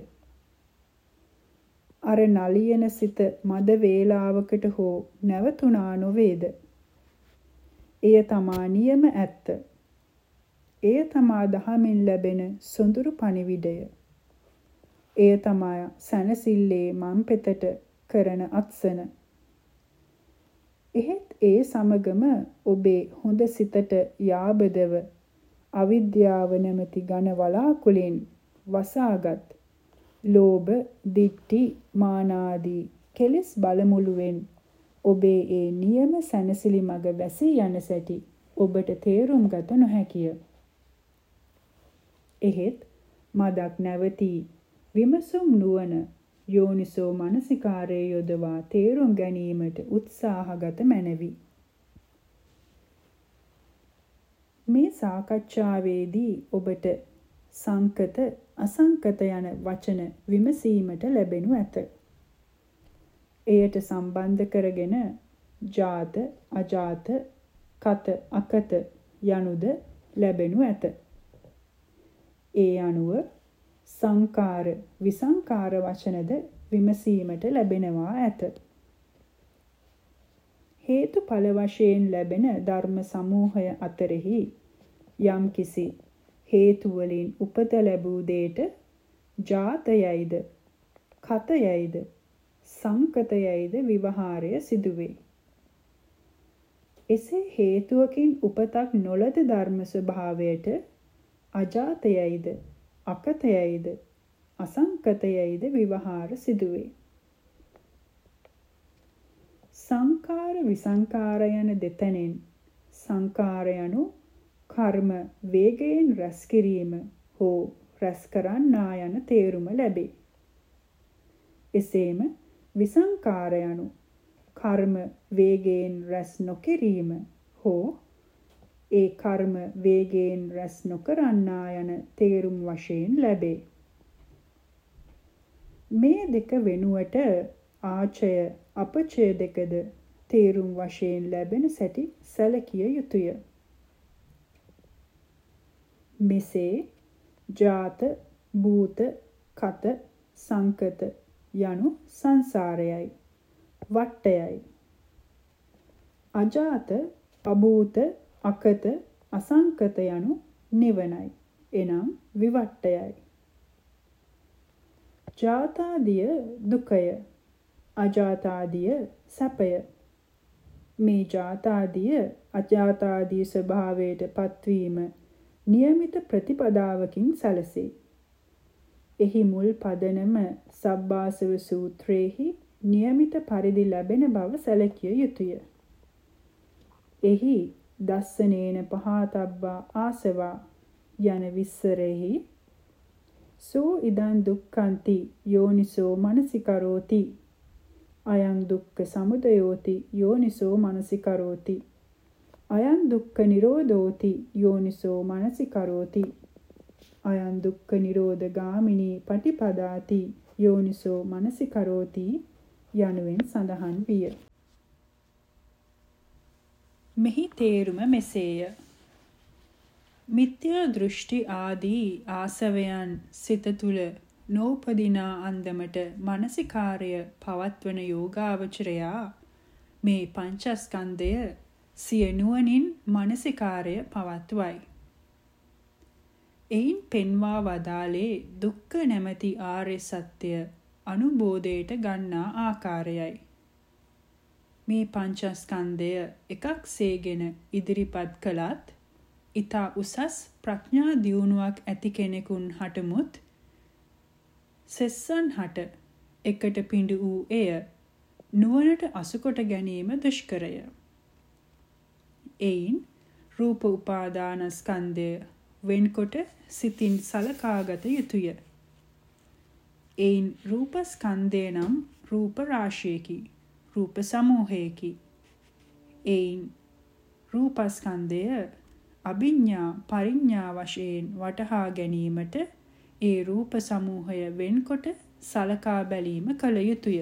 අර නලියන සිත මද වේලාවකට හෝ නැවතුණා නොවේද? එය තමා නියම ඇත්ත. එය තමා දහමින් ලැබෙන සොඳුරු පණිවිඩය. එය තමා සැනසille මම් පෙතට කරන අත්සන. එහෙත් ඒ සමගම ඔබේ හොඳ සිතට යාබදව අවිද්‍යාව නැමැති ඝන වලාකුළින් වසාගත් ලෝභ, දිට්ඨි, මානාදී කෙලෙස් බලමුළුවෙන් ඔබේ ඒ නියම සැනසිලි මඟ වැසී යන සැටි ඔබට තේරුම් ගත නොහැකිය. එහෙත් මදක් නැවතී විමසුම් නුවණ යෝනිසෝ මනසිකාරයේ යොදවා තේරුම් ගැනීමට උත්සාහගත මැනවි. මේ සාකච්ඡාවේදී ඔබට සංකත අසංකත යන වචන විමසීමට ලැබෙනු ඇත. එයට සම්බන්ධ කරගෙන ජාත, අජාත, කත, අකත යනුද ලැබෙනු ඇත. ඒ අනුව සංකාර, විසංකාර වචනද විමසීමට ලැබෙනවා ඇත. හේතුඵල වශයෙන් ලැබෙන ධර්ම සමූහය අතරෙහි යම්කිසි හේතු වලින් උපත ලැබූ දෙයට ජාතයයිද, කතයයිද, සංකතයයිද විවහාරය සිදුවේ. එසේ හේතුවකින් උපතක් නොලද ධර්ම ස්වභාවයට අජාතයයිද, අකතයයිද, අසංකතයයිද විවහාර සිදුවේ. සංකාර විසංකාර යන දෙතැනෙන් සංකාර යනු කර්ම වේගයෙන් රැස් කිරීම හෝ රැස් කරන්නා යන තේරුම ලැබේ. එසේම විසංකාර යනු කර්ම වේගයෙන් රැස් නොකිරීම හෝ ඒ කර්ම වේගයෙන් රැස් නොකරන්නා යන තේරුම් වශයෙන් ලැබේ. මේ දෙක වෙනුවට ආචය අපචය දෙකද තේරුම් වශයෙන් ලැබෙන සැටි සැලකිය යුතුය. මෙසේ ජාත, භූත, කත, සංකත යනු සංසාරයයි, වට්ටයයි. අජාත, අභූත, අකත, අසංකත යනු නිවනයි, එනම් විවට්ටයයි. ජාතාදිය දුකය, අජාතාදිය සැපය. මේ ජාතාදිය අජාතාදී ස්වභාවයට පත්වීම නියමිත ප්‍රතිපදාවකින් සැලසේ. එහි මුල් පදනම සබ්බාසව සූත්‍රයේහි නියමිත පරිදි ලැබෙන බව සැලකිය යුතුය. එහි දස්සනේන පහතබ්බා ආසවා යන විස්සරෙහි සෝ ඉදං දුක්ඛන්ති යෝනිසෝ මනසිකරෝති අයං දුක්ඛ සමුදයෝති යෝනිසෝ මනසිකරෝති අයං දුක්ඛ නිරෝධෝති යෝනිසෝ මනසිකරෝති අයං දුක්ඛ නිරෝධ ගාමිනී පටිපදාති යෝනිසෝ මනසිකරෝති යනුවෙන් සඳහන් විය. මෙහි තේරුම මෙසේය. මිත්‍යා දෘෂ්ටි ආදී ආසවයන් සිත තුළ නෝපදිනා අන්දමට මානසිකාර්ය පවත්වන යෝගාවචරයා මේ පංචස්කන්ධය සිය නුවණින් මානසිකාර්ය පවත්වයි. එයින් පෙන්වා වදාළේ දුක්ඛ නැමැති ආර්ය සත්‍ය අනුබෝධයට ගන්නා ආකාරයයි. මේ පංචස්කන්ධය එකක් සේගෙන ඉදිරිපත් කළත් ඊතා උසස් ප්‍රඥා දියුණුවක් ඇති කෙනෙකුන් හටමුත් සෙස්සන් හට එකට පිඬු වූ එය නුවණට අසුකොට ගැනීම දුෂ්කරය. එයින් රූප උපාදානස්කන්ධය වෙන්කොට සිතින් සලකාගත යුතුය. එයින් රූපස්කන්ධය නම් රූප රාශියකි, රූප සමූහයකි. එයින් රූපස්කන්ධය අභිඥා පරිඥා වශයෙන් වටහා ගැනීමට ඒ රූප සමූහය වෙන්කොට සලකා බැලීම කළ යුතුය.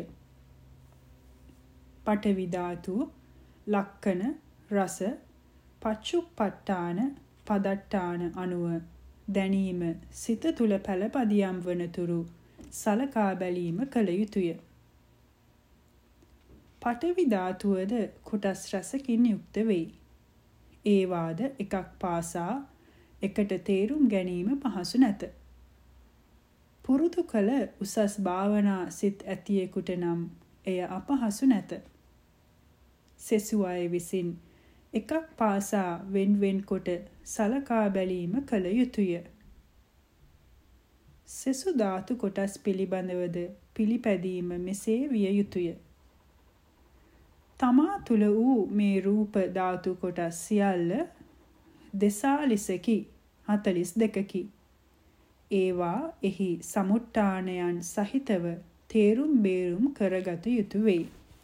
පඨවි ධාතු, ලක්කන, රස, පච්චුප්පට්ඨාන, පදට්ඨාන අනුව දැනීම සිත තුළ පළපදියම් වනතුරු සලකා බැලීම කළ යුතුය. පඨවි ධාතුවද කොටස් රසකින් යුක්ත වෙයි. ඒවාද එකක් පාසා එකට තේරුම් ගැනීම පහසු නැත. පුරුදු කළ උසස් භාවනා සිත් ඇතියෙකුට නම් එය අපහසු නැත. සෙසු අය විසින් එකක් පාසා වෙන් වෙන් කොට සලකා බැලීම කළ යුතුය. සෙසු ධාතු කොටස් පිළිබඳවද පිළිපැදීම මෙසේ විය යුතුය. තමා තුල වූ මේ රූප ධාතු කොටස් සියල්ල දෙසාලිසකි, හතළිස් දෙකකි. ඒවා එහි සමුට්ඨානයන් සහිතව තේරුම් බේරුම් කරගත යුතු වෙයි.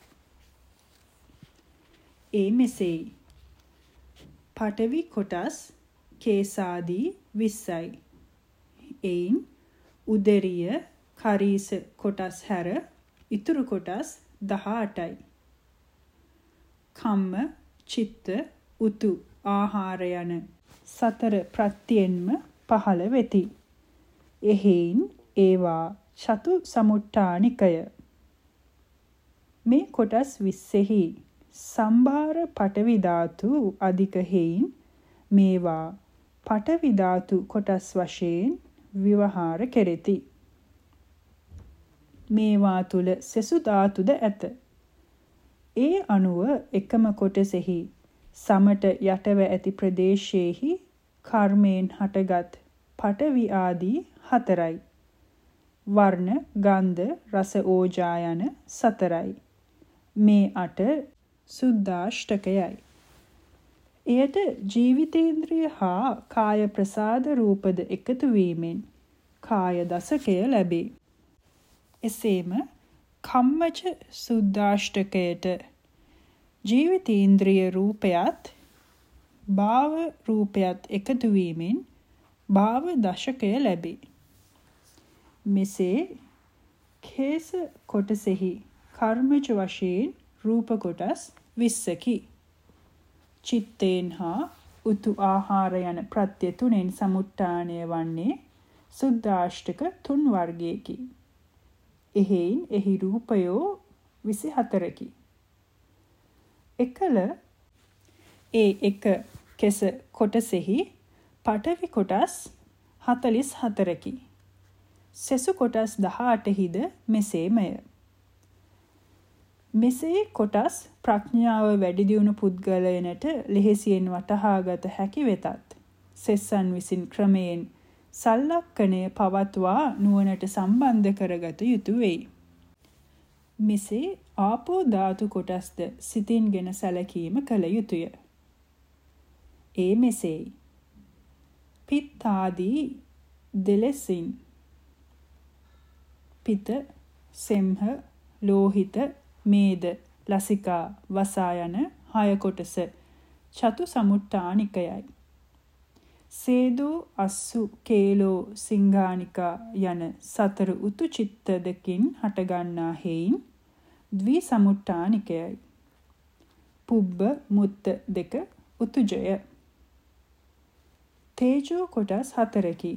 ඒ මෙසේයි. පඨවි කොටස් කේසාදී විස්සයි. එයින් උදරිය කරීස කොටස් හැර ඉතුරු කොටස් දහඅටයි. කම්ම, චිත්ත, උතු, ආහාර යන සතර ප්‍රත්‍යයෙන්ම පහළ වෙති. එහෙයින් ඒවා චතු සමුට්ඨානිකය. මේ කොටස් විස්සෙහි සම්භාර පඨවි ධාතු අධික හේයින් මේවා පඨවි ධාතු කොටස් වශයෙන් විවහාර කෙරෙති. මේවා තුල සෙසු ධාතුද ඇත. ඒ අනුව එකම කොටසෙහි සමට යටව ඇති ප්‍රදේශයේහි කර්මයෙන් හටගත් පඨවි ආදී හතරයි. වර්ණ, ගන්ධ, රස, ඕජා යන සතරයි. මේ අට සුද්ධාෂ්ටකයයි. එයට ජීවිතේන්ද්‍රිය හා කාය ප්‍රසාද රූපද එකතු වීමෙන් කාය දසකය ලැබේ. එසේම කම්මච සුද්ධාෂ්ටකයට ජීවිතේන්ද්‍රිය රූපයත් භාව රූපයත් එකතු වීමෙන් භාව දශකය ලැබේ. මෙසේ කේස කොටසෙහි කර්මජ වශයෙන් රූප කොටස් විස්සකි. චිත්තේන් හා උතු ආහාර යන ප්‍රත්‍ය තුනෙන් සමුට්ඨානය වන්නේ සුද්ධාෂ්ටක තුන් වර්ගයකි. එහෙයින් එහි රූපයෝ විසිහතරකි. එකල ඒ එක කෙස කොටසෙහි පඨවි කොටස් හතළිස් හතරකි. සෙසු කොටස් දහඅටහිද මෙසේමය. මෙසේ කොටස් ප්‍රඥාව වැඩි දියුණු පුද්ගලයනට ලෙහෙසියෙන් වටහාගත හැකි වෙතත් සෙස්සන් විසින් ක්‍රමයෙන් සල්ලක්කණය පවත්වා නුවණට සම්බන්ධ කරගත යුතු වෙයි. මෙසේ ආපෝ ධාතු කොටස්ද සිතින්ගෙන සැලකීම කළ යුතුය. ඒ මෙසේයි. පිත්ත ආදී දෙලෙසින් පිත, සෙම්හ, ලෝහිත, මේද, ලසිකා, වසා යන හය කොටස චතු සමුට්ඨානිකයයි. සේදෝ, අස්සු, කේලෝ, සිංහානිකා යන සතර උතු චිත්ත දෙකින් හටගන්නා හේයින් ද්වි සමුට්ඨානිකයයි. පුබ්බ, මුත්ත දෙක උතුජය. තේජෝ කොටස් හතරකි.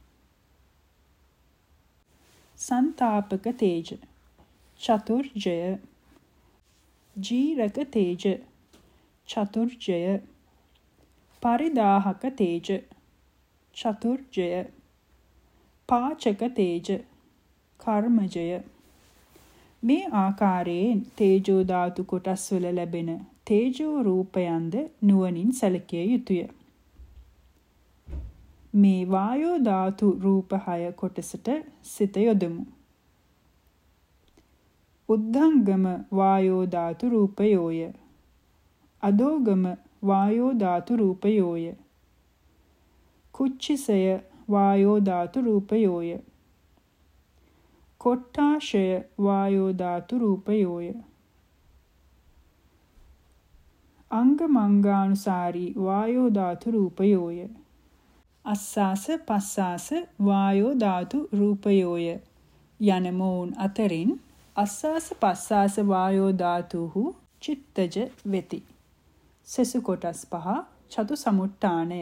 සංතාපක තේජ, චතුර්ජය, ජීරක තේජ, චතුර්ජය, පරිදාහක තේජ, චතුර්ජය, පාචක තේජ, කර්මජය. මේ ආකාරයෙන් තේජෝ ධාතු කොටස් වල ලැබෙන තේජෝ රූපයන්ද නුවණින් සැලකිය යුතුය. මේ වායෝ ධාතු රූප හය කොටසට සිත යොදමු. උද්ධංගම වායෝ ධාතු රූපයෝය. අදෝගම වායෝ ධාතු රූපයෝය. කුච්චිසය වායෝ ධාතු රූපයෝය. කොට්ඨාශය වායෝ ධාතු රූපයෝය. අංගමංගානුසාරී වායෝ ධාතු රූපයෝය. අස්සාස පස්සාස වායෝ ධාතු රූපයෝය යන මොවුන් අතරින් අස්සාස පස්සාස වායෝ ධාතුහු චිත්තජ වෙති. සෙසු කොටස් පහ චතු සමුට්ඨානය.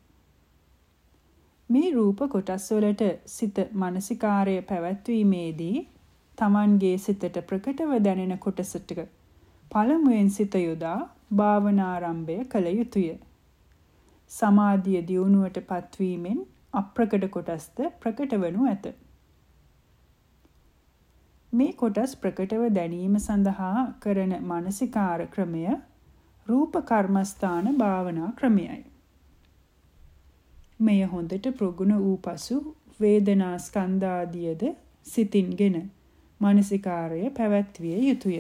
මේ රූප කොටස් වලට සිත මානසිකාරය පැවැත්වීමේදී තමන්ගේ සිතට ප්‍රකටව දැනෙන කොටසට පළමුවෙන් සිත යොදා භාවනාරම්භය කළ යුතුය. සමාධිය දියුණුවට පත්වීමෙන් අප්‍රකට කොටස්ද ප්‍රකට වනු ඇත. මේ කොටස් ප්‍රකටව දැනීම සඳහා කරන මානසිකාර ක්‍රමය රූප කර්මස්ථාන භාවනා ක්‍රමයයි. මෙය හොඳට ප්‍රගුණ වූ පසු වේදනා ස්කන්ධාදියද සිතින්ගෙන මානසිකාරය පැවැත්විය යුතුය.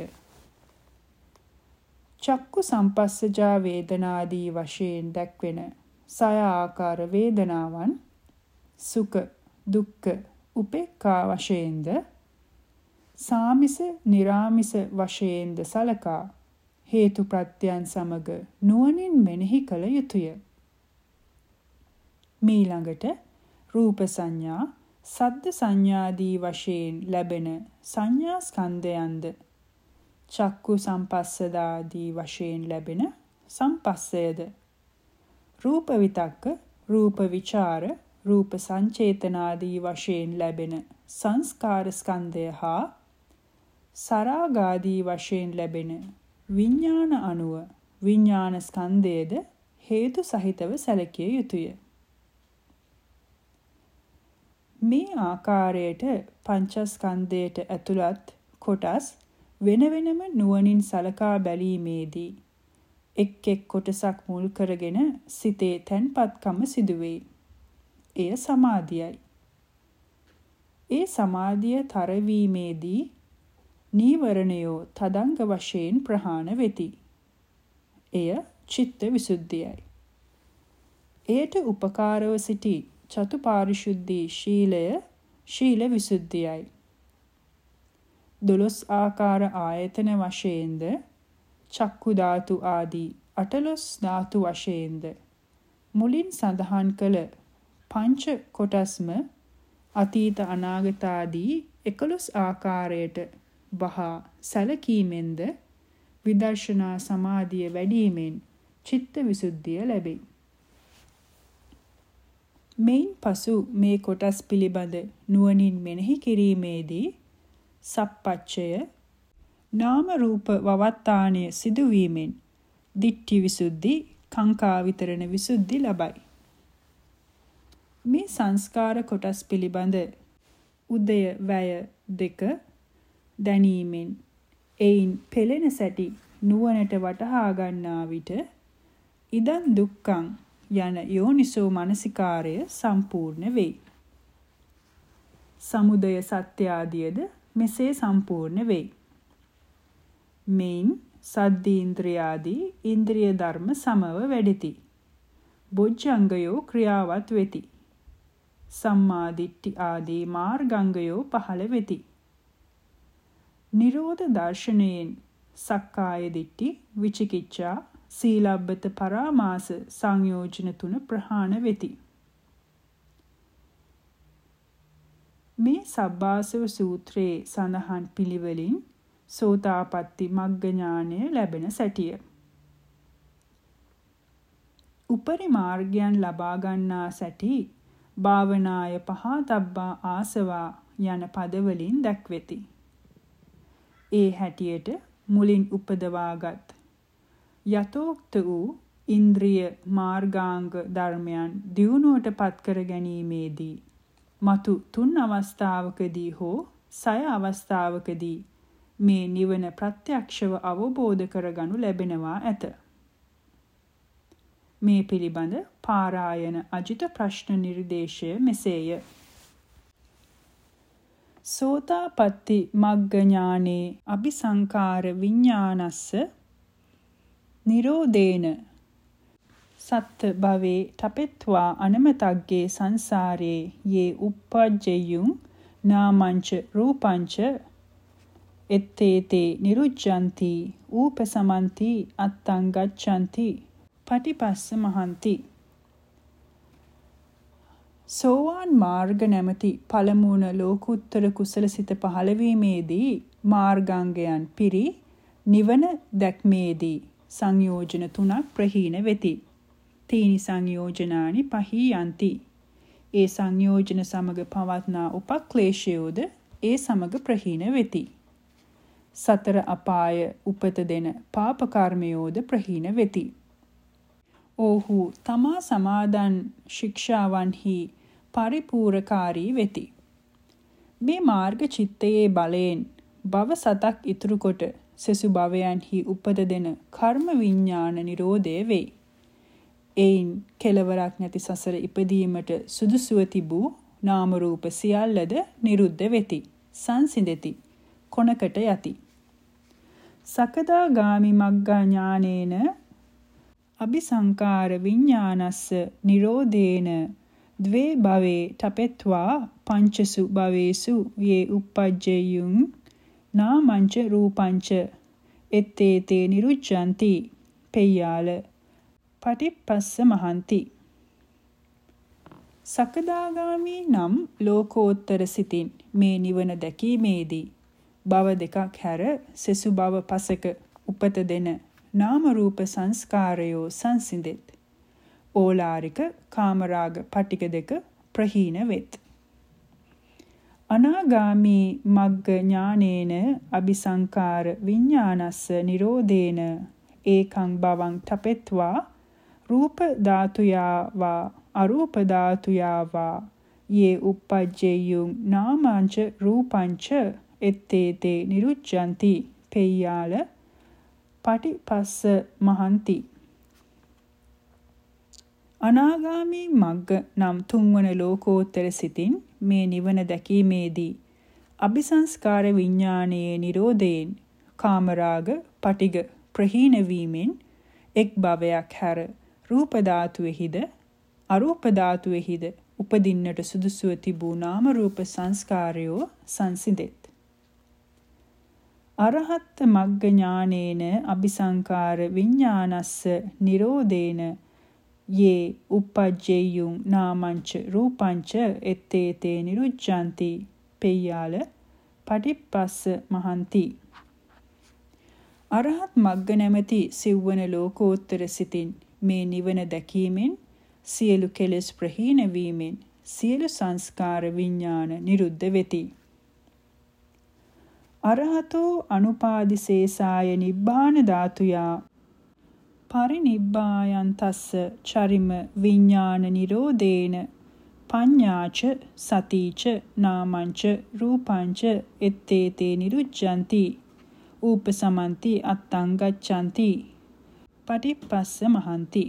චක්කු සම්පස්සජා වේදනාදී වශයෙන් දැක්වෙන සය ආකාර වේදනාවන් සුඛ, දුක්ඛ, උපේක්ඛා වශයෙන්ද සාමිස, නිරාමිස වශයෙන්ද සලකා හේතු ප්‍රත්‍යයන් සමග නුවණින් මෙනෙහි කළ යුතුය. මීළඟට රූප සංඥා, සද්ද සංඥාදී වශයෙන් ලැබෙන සංඥා ස්කන්ධයන්ද චක්කු සම්පස්සදාදී වශයෙන් ලැබෙන සම්පස්සයද. රූප විතක්ක, රූප විචාර, රූප සංචේතනාදී වශයෙන් ලැබෙන සංස්කාර ස්කන්ධය හා සරාගාදී වශයෙන් ලැබෙන විඥාන අණුව විඥාන ස්කන්ධයේද හේතු සහිතව සැලකිය යුතුය. මේ ආකාරයට පංචස්කන්ධයට ඇතුළත් කොටස් වෙන වෙනම නුවණින් සලකා බැලීමේදී එක් එක් කොටසක් මුල් කරගෙන සිතේ තැන්පත්කම සිදුවේ. එය සමාධියයි. ඒ සමාධිය තරවීමේදී නීවරණයෝ තදංග වශයෙන් ප්‍රහාණ වෙති. එය චිත්ත විසුද්ධියයි. එයට උපකාරව සිටි චතුපාරිශුද්ධි ශීලය ශීල විසුද්ධියයි. දොළොස් ආකාර ආයතන වශයෙන්ද චක්කු ධාතු ආදී අටලොස් ධාතු වශයෙන්ද මුලින් සඳහන් කළ පංච කොටස්ම අතීත අනාගත ආදී එකොළොස් ආකාරයට බහා සැලකීමෙන්ද විදර්ශනා සමාධිය වැඩිමෙන් චිත්ත විසුද්ධිය ලැබේ. මෙයින් පසු මේ කොටස් පිළිබඳ නුවණින් මෙනෙහි කිරීමේදී සප්පච්චය නාම රූප වවත්තාණය සිදුවීමෙන් දිට්ඨි විසුද්ධි, කාංකා විතරණ විසුද්ධි ලබයි. මේ සංස්කාර කොටස් පිළිබඳ උදය වැය දෙක දැනීමෙන් එයින් පෙළෙන සැටි නුවණට වටහා ගන්නා විට ඉදං දුක්ඛං යන යෝනිසෝ මනසිකාරය සම්පූර්ණ වෙයි. සමුදය සත්‍ය ආදියද මෙසේ සම්පූර්ණ වෙයි. මෙයින් සද්දීන්ද්‍රියාදී ඉන්ද්‍රිය ධර්ම සමව වැඩෙති. බොජ්ජංගයෝ ක්‍රියාවත් වෙති. සම්මා දිට්ඨි ආදී මාර්ගංගයෝ පහළ වෙති. නිරෝධ දර්ශනයෙන් සක්කාය දිට්ඨි, විචිකිච්ඡා, සීලබ්බත පරාමාස සංයෝජන තුන ප්‍රහාණ වෙති. මේ සබ්බාසව සූත්‍රයේ සඳහන් පිළිවෙලින් සෝතාපට්ටි මග්ග ඥානය ලැබෙන සැටිය. උපරි මාර්ගයන් ලබා ගන්නා සැටි භාවනාය පහතබ්බා ආසවා යන පදවලින් දැක්වෙති. ඒ හැටියට මුලින් උපදවාගත් යතෝක්ත වූ ඉන්ද්‍රිය මාර්ගාංග ධර්මයන් දියුණුවට පත් කර ගැනීමේදී මතු තුන් අවස්ථාවකදී හෝ සය අවස්ථාවකදී මේ නිවන ප්‍රත්‍යක්ෂව අවබෝධ කරගනු ලැබෙනවා ඇත. මේ පිළිබඳ පාරායන අජිත ප්‍රශ්න නිර්දේශය මෙසේය. සෝතාපට්ටි මග්ග ඥානේ අபிසංකාර විඥානස්ස නිරෝධේන සත්ත භවේ තපෙත්වා අනමතග්ගේ සංසාරේ යේ uppajjeyun නාමංච රූපංච ettete niruccanti ූපසමන්ති අත්තං ගච්ඡanti පටිපස්ස මහන්ති. සෝවාන් මාර්ග නැමැති පළමුවන ලෝකුත්තර කුසලසිත පහළවීමේදී මාර්ගාංගයන් පිරි නිවන දැක්මේදී සංයෝජන තුනක් ප්‍රහීන වෙති. තීනි සංයෝජනානි පහී යන්ති. ඒ සංයෝජන සමග පවත්නා උපක්ලේශයෝද ඒ සමග ප්‍රහීන වෙති. සතර අපාය උපත දෙන පාප කර්මයෝද ප්‍රහීන වෙති. ඔහු තමා සමාදන් ශික්ෂාවන්හි පරිපූර්ණකාරී වෙති. මේ මාර්ග චිත්තයේ බලයෙන් භව සතක් ඉතුරු කොට සසු භවයන්හි උපත දෙන කර්ම විඥාන නිරෝධය වේ. එයින් කෙලවරක් නැති සසර ඉපදීමට සුදුසුව තිබූ නාම රූප සියල්ලද නිරුද්ධ වෙති. සංසිඳෙති. කොනකට යති. සකදාගාමි මග්ගා ඥානේන අபிසංකාර විඥානස්ස නිරෝධේන ද්වේ භවේ තපෙත්වා පංචසු භවේසු යේ uppajjeyun නාමංච රූපංච ettete niruccanti පෙය්‍යාල පටිපස්ස මහන්ති. සකදාගාමී නම් ලෝකෝත්තර සිතින් මේ නිවන දැකීමේදී භව දෙකක් හැර සෙසු භව පසක උපත දෙන නාම රූප සංස්කාරයෝ සංසිඳෙත්. ඕලාරික කාමරාග පටික දෙක ප්‍රහීන වෙත්. අනාගාමී මග්ග ඥානේන අபிසංකාර විඥානස්ස නිරෝධේන ඒකං භවං තපෙත්වා රූප ධාතුයා වා අරූප ධාතුයා වා යේ uppajjeyung නාමංච රූපංච ettete niruccanti peyyala පටිපස්ස මහන්ති. අනාගාමී මග්ග නම් තුන්වන ලෝකෝත්තර සිතින් මේ නිවන දැකීමේදී අபிසංස්කාර විඥානයේ නිරෝධයෙන් කාමරාග පටිග ප්‍රහීන වීමෙන් එක් භවයක් හැර රූප ධාතුවේහිද අරූප ධාතුවේහිද උපදින්නට සුදුසුව තිබූ නාම රූප සංස්කාරයෝ සංසිඳෙත්. අරහත් මග්ග ඥානේන අபிසංකාර විඥානස්ස නිරෝධේන යේ uppajjeyung නාමංච රූපංච ettete niruccanti peyyala පටිපස්ස මහන්ති. අරහත් මග්ග නැමැති සිව්වන ලෝකෝත්තර සිතින් මේ නිවන දැකීමෙන් සියලු කෙලෙස් ප්‍රහීන වීමෙන් සියලු සංස්කාර විඥාන නිරුද්ධ වෙති. අරහතෝ අනුපාදිසේසාය නිබ්බාන ධාතුයා පරිනිබ්බායන්තස්ස චරිම විඥාන නිරෝධේන පඤ්ඤාච සතිච නාමංච රූපංච ettete niruccanti උපසමන්ති අත්තං ගච්ඡanti පටිපස්ස මහන්ති.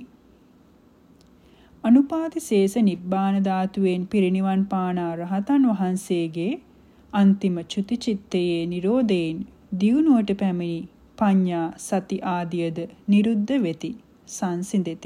අනුපාදිශේෂ නිබ්බාන ධාතුවෙන් පිරිනිවන් පාන රහතන් වහන්සේගේ අන්තිම චුති චිත්තයේ නිරෝධයෙන් දියුණුවට පැමිණි පඤ්ඤා සති ආදියද නිරුද්ධ වෙති සංසිඳෙති.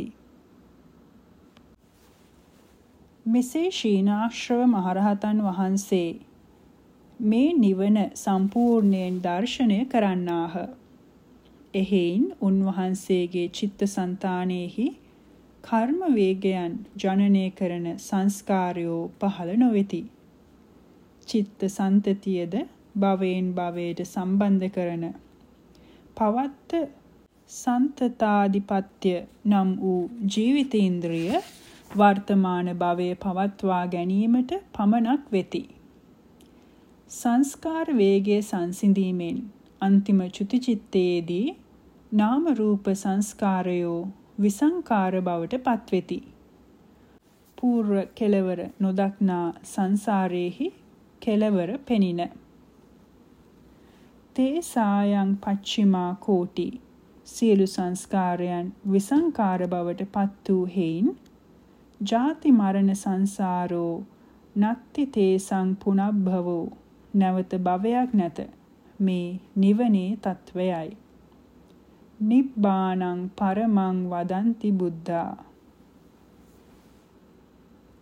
මෙසේ ශීනාශ්‍රව මහරහතන් වහන්සේ මේ නිවන සම්පූර්ණයෙන් දර්ශනය කරන්නාහ. එහෙයින් උන්වහන්සේගේ චිත්තසංතානෙහි කර්ම වේගයන් ජනනය කරන සංස්කාරයෝ පහළ නොවෙති. චිත්ත සන්තතියද භවයෙන් භවයට සම්බන්ධ කරන පවත්ත සන්තතාදිපත්‍ය නම් වූ ජීවිතේන්ද්‍රිය වර්තමාන භවයේ පවත්වා ගැනීමට පමණක් වෙති. සංස්කාර වේගයේ සංසිඳීමෙන් අන්තිම චුති චිත්තයේදී නාම රූප සංස්කාරයෝ විසංකාර බවට පත්වෙති. පූර්ව කෙලවර නොදක්නා සංසාරේහි කෙලවර පෙනින. තේ සායං පච්චිමා කෝටි සියලු සංස්කාරයන් විසංකාර බවට පත් වූ හේයින් ජාති මරණ සංසාරෝ නත්ති තේසං පුනබ්භවෝ නැවත භවයක් නැත මේ නිවනේ තත්වයයි. නිබ්බානං පරමං වදන්ති බුද්ධා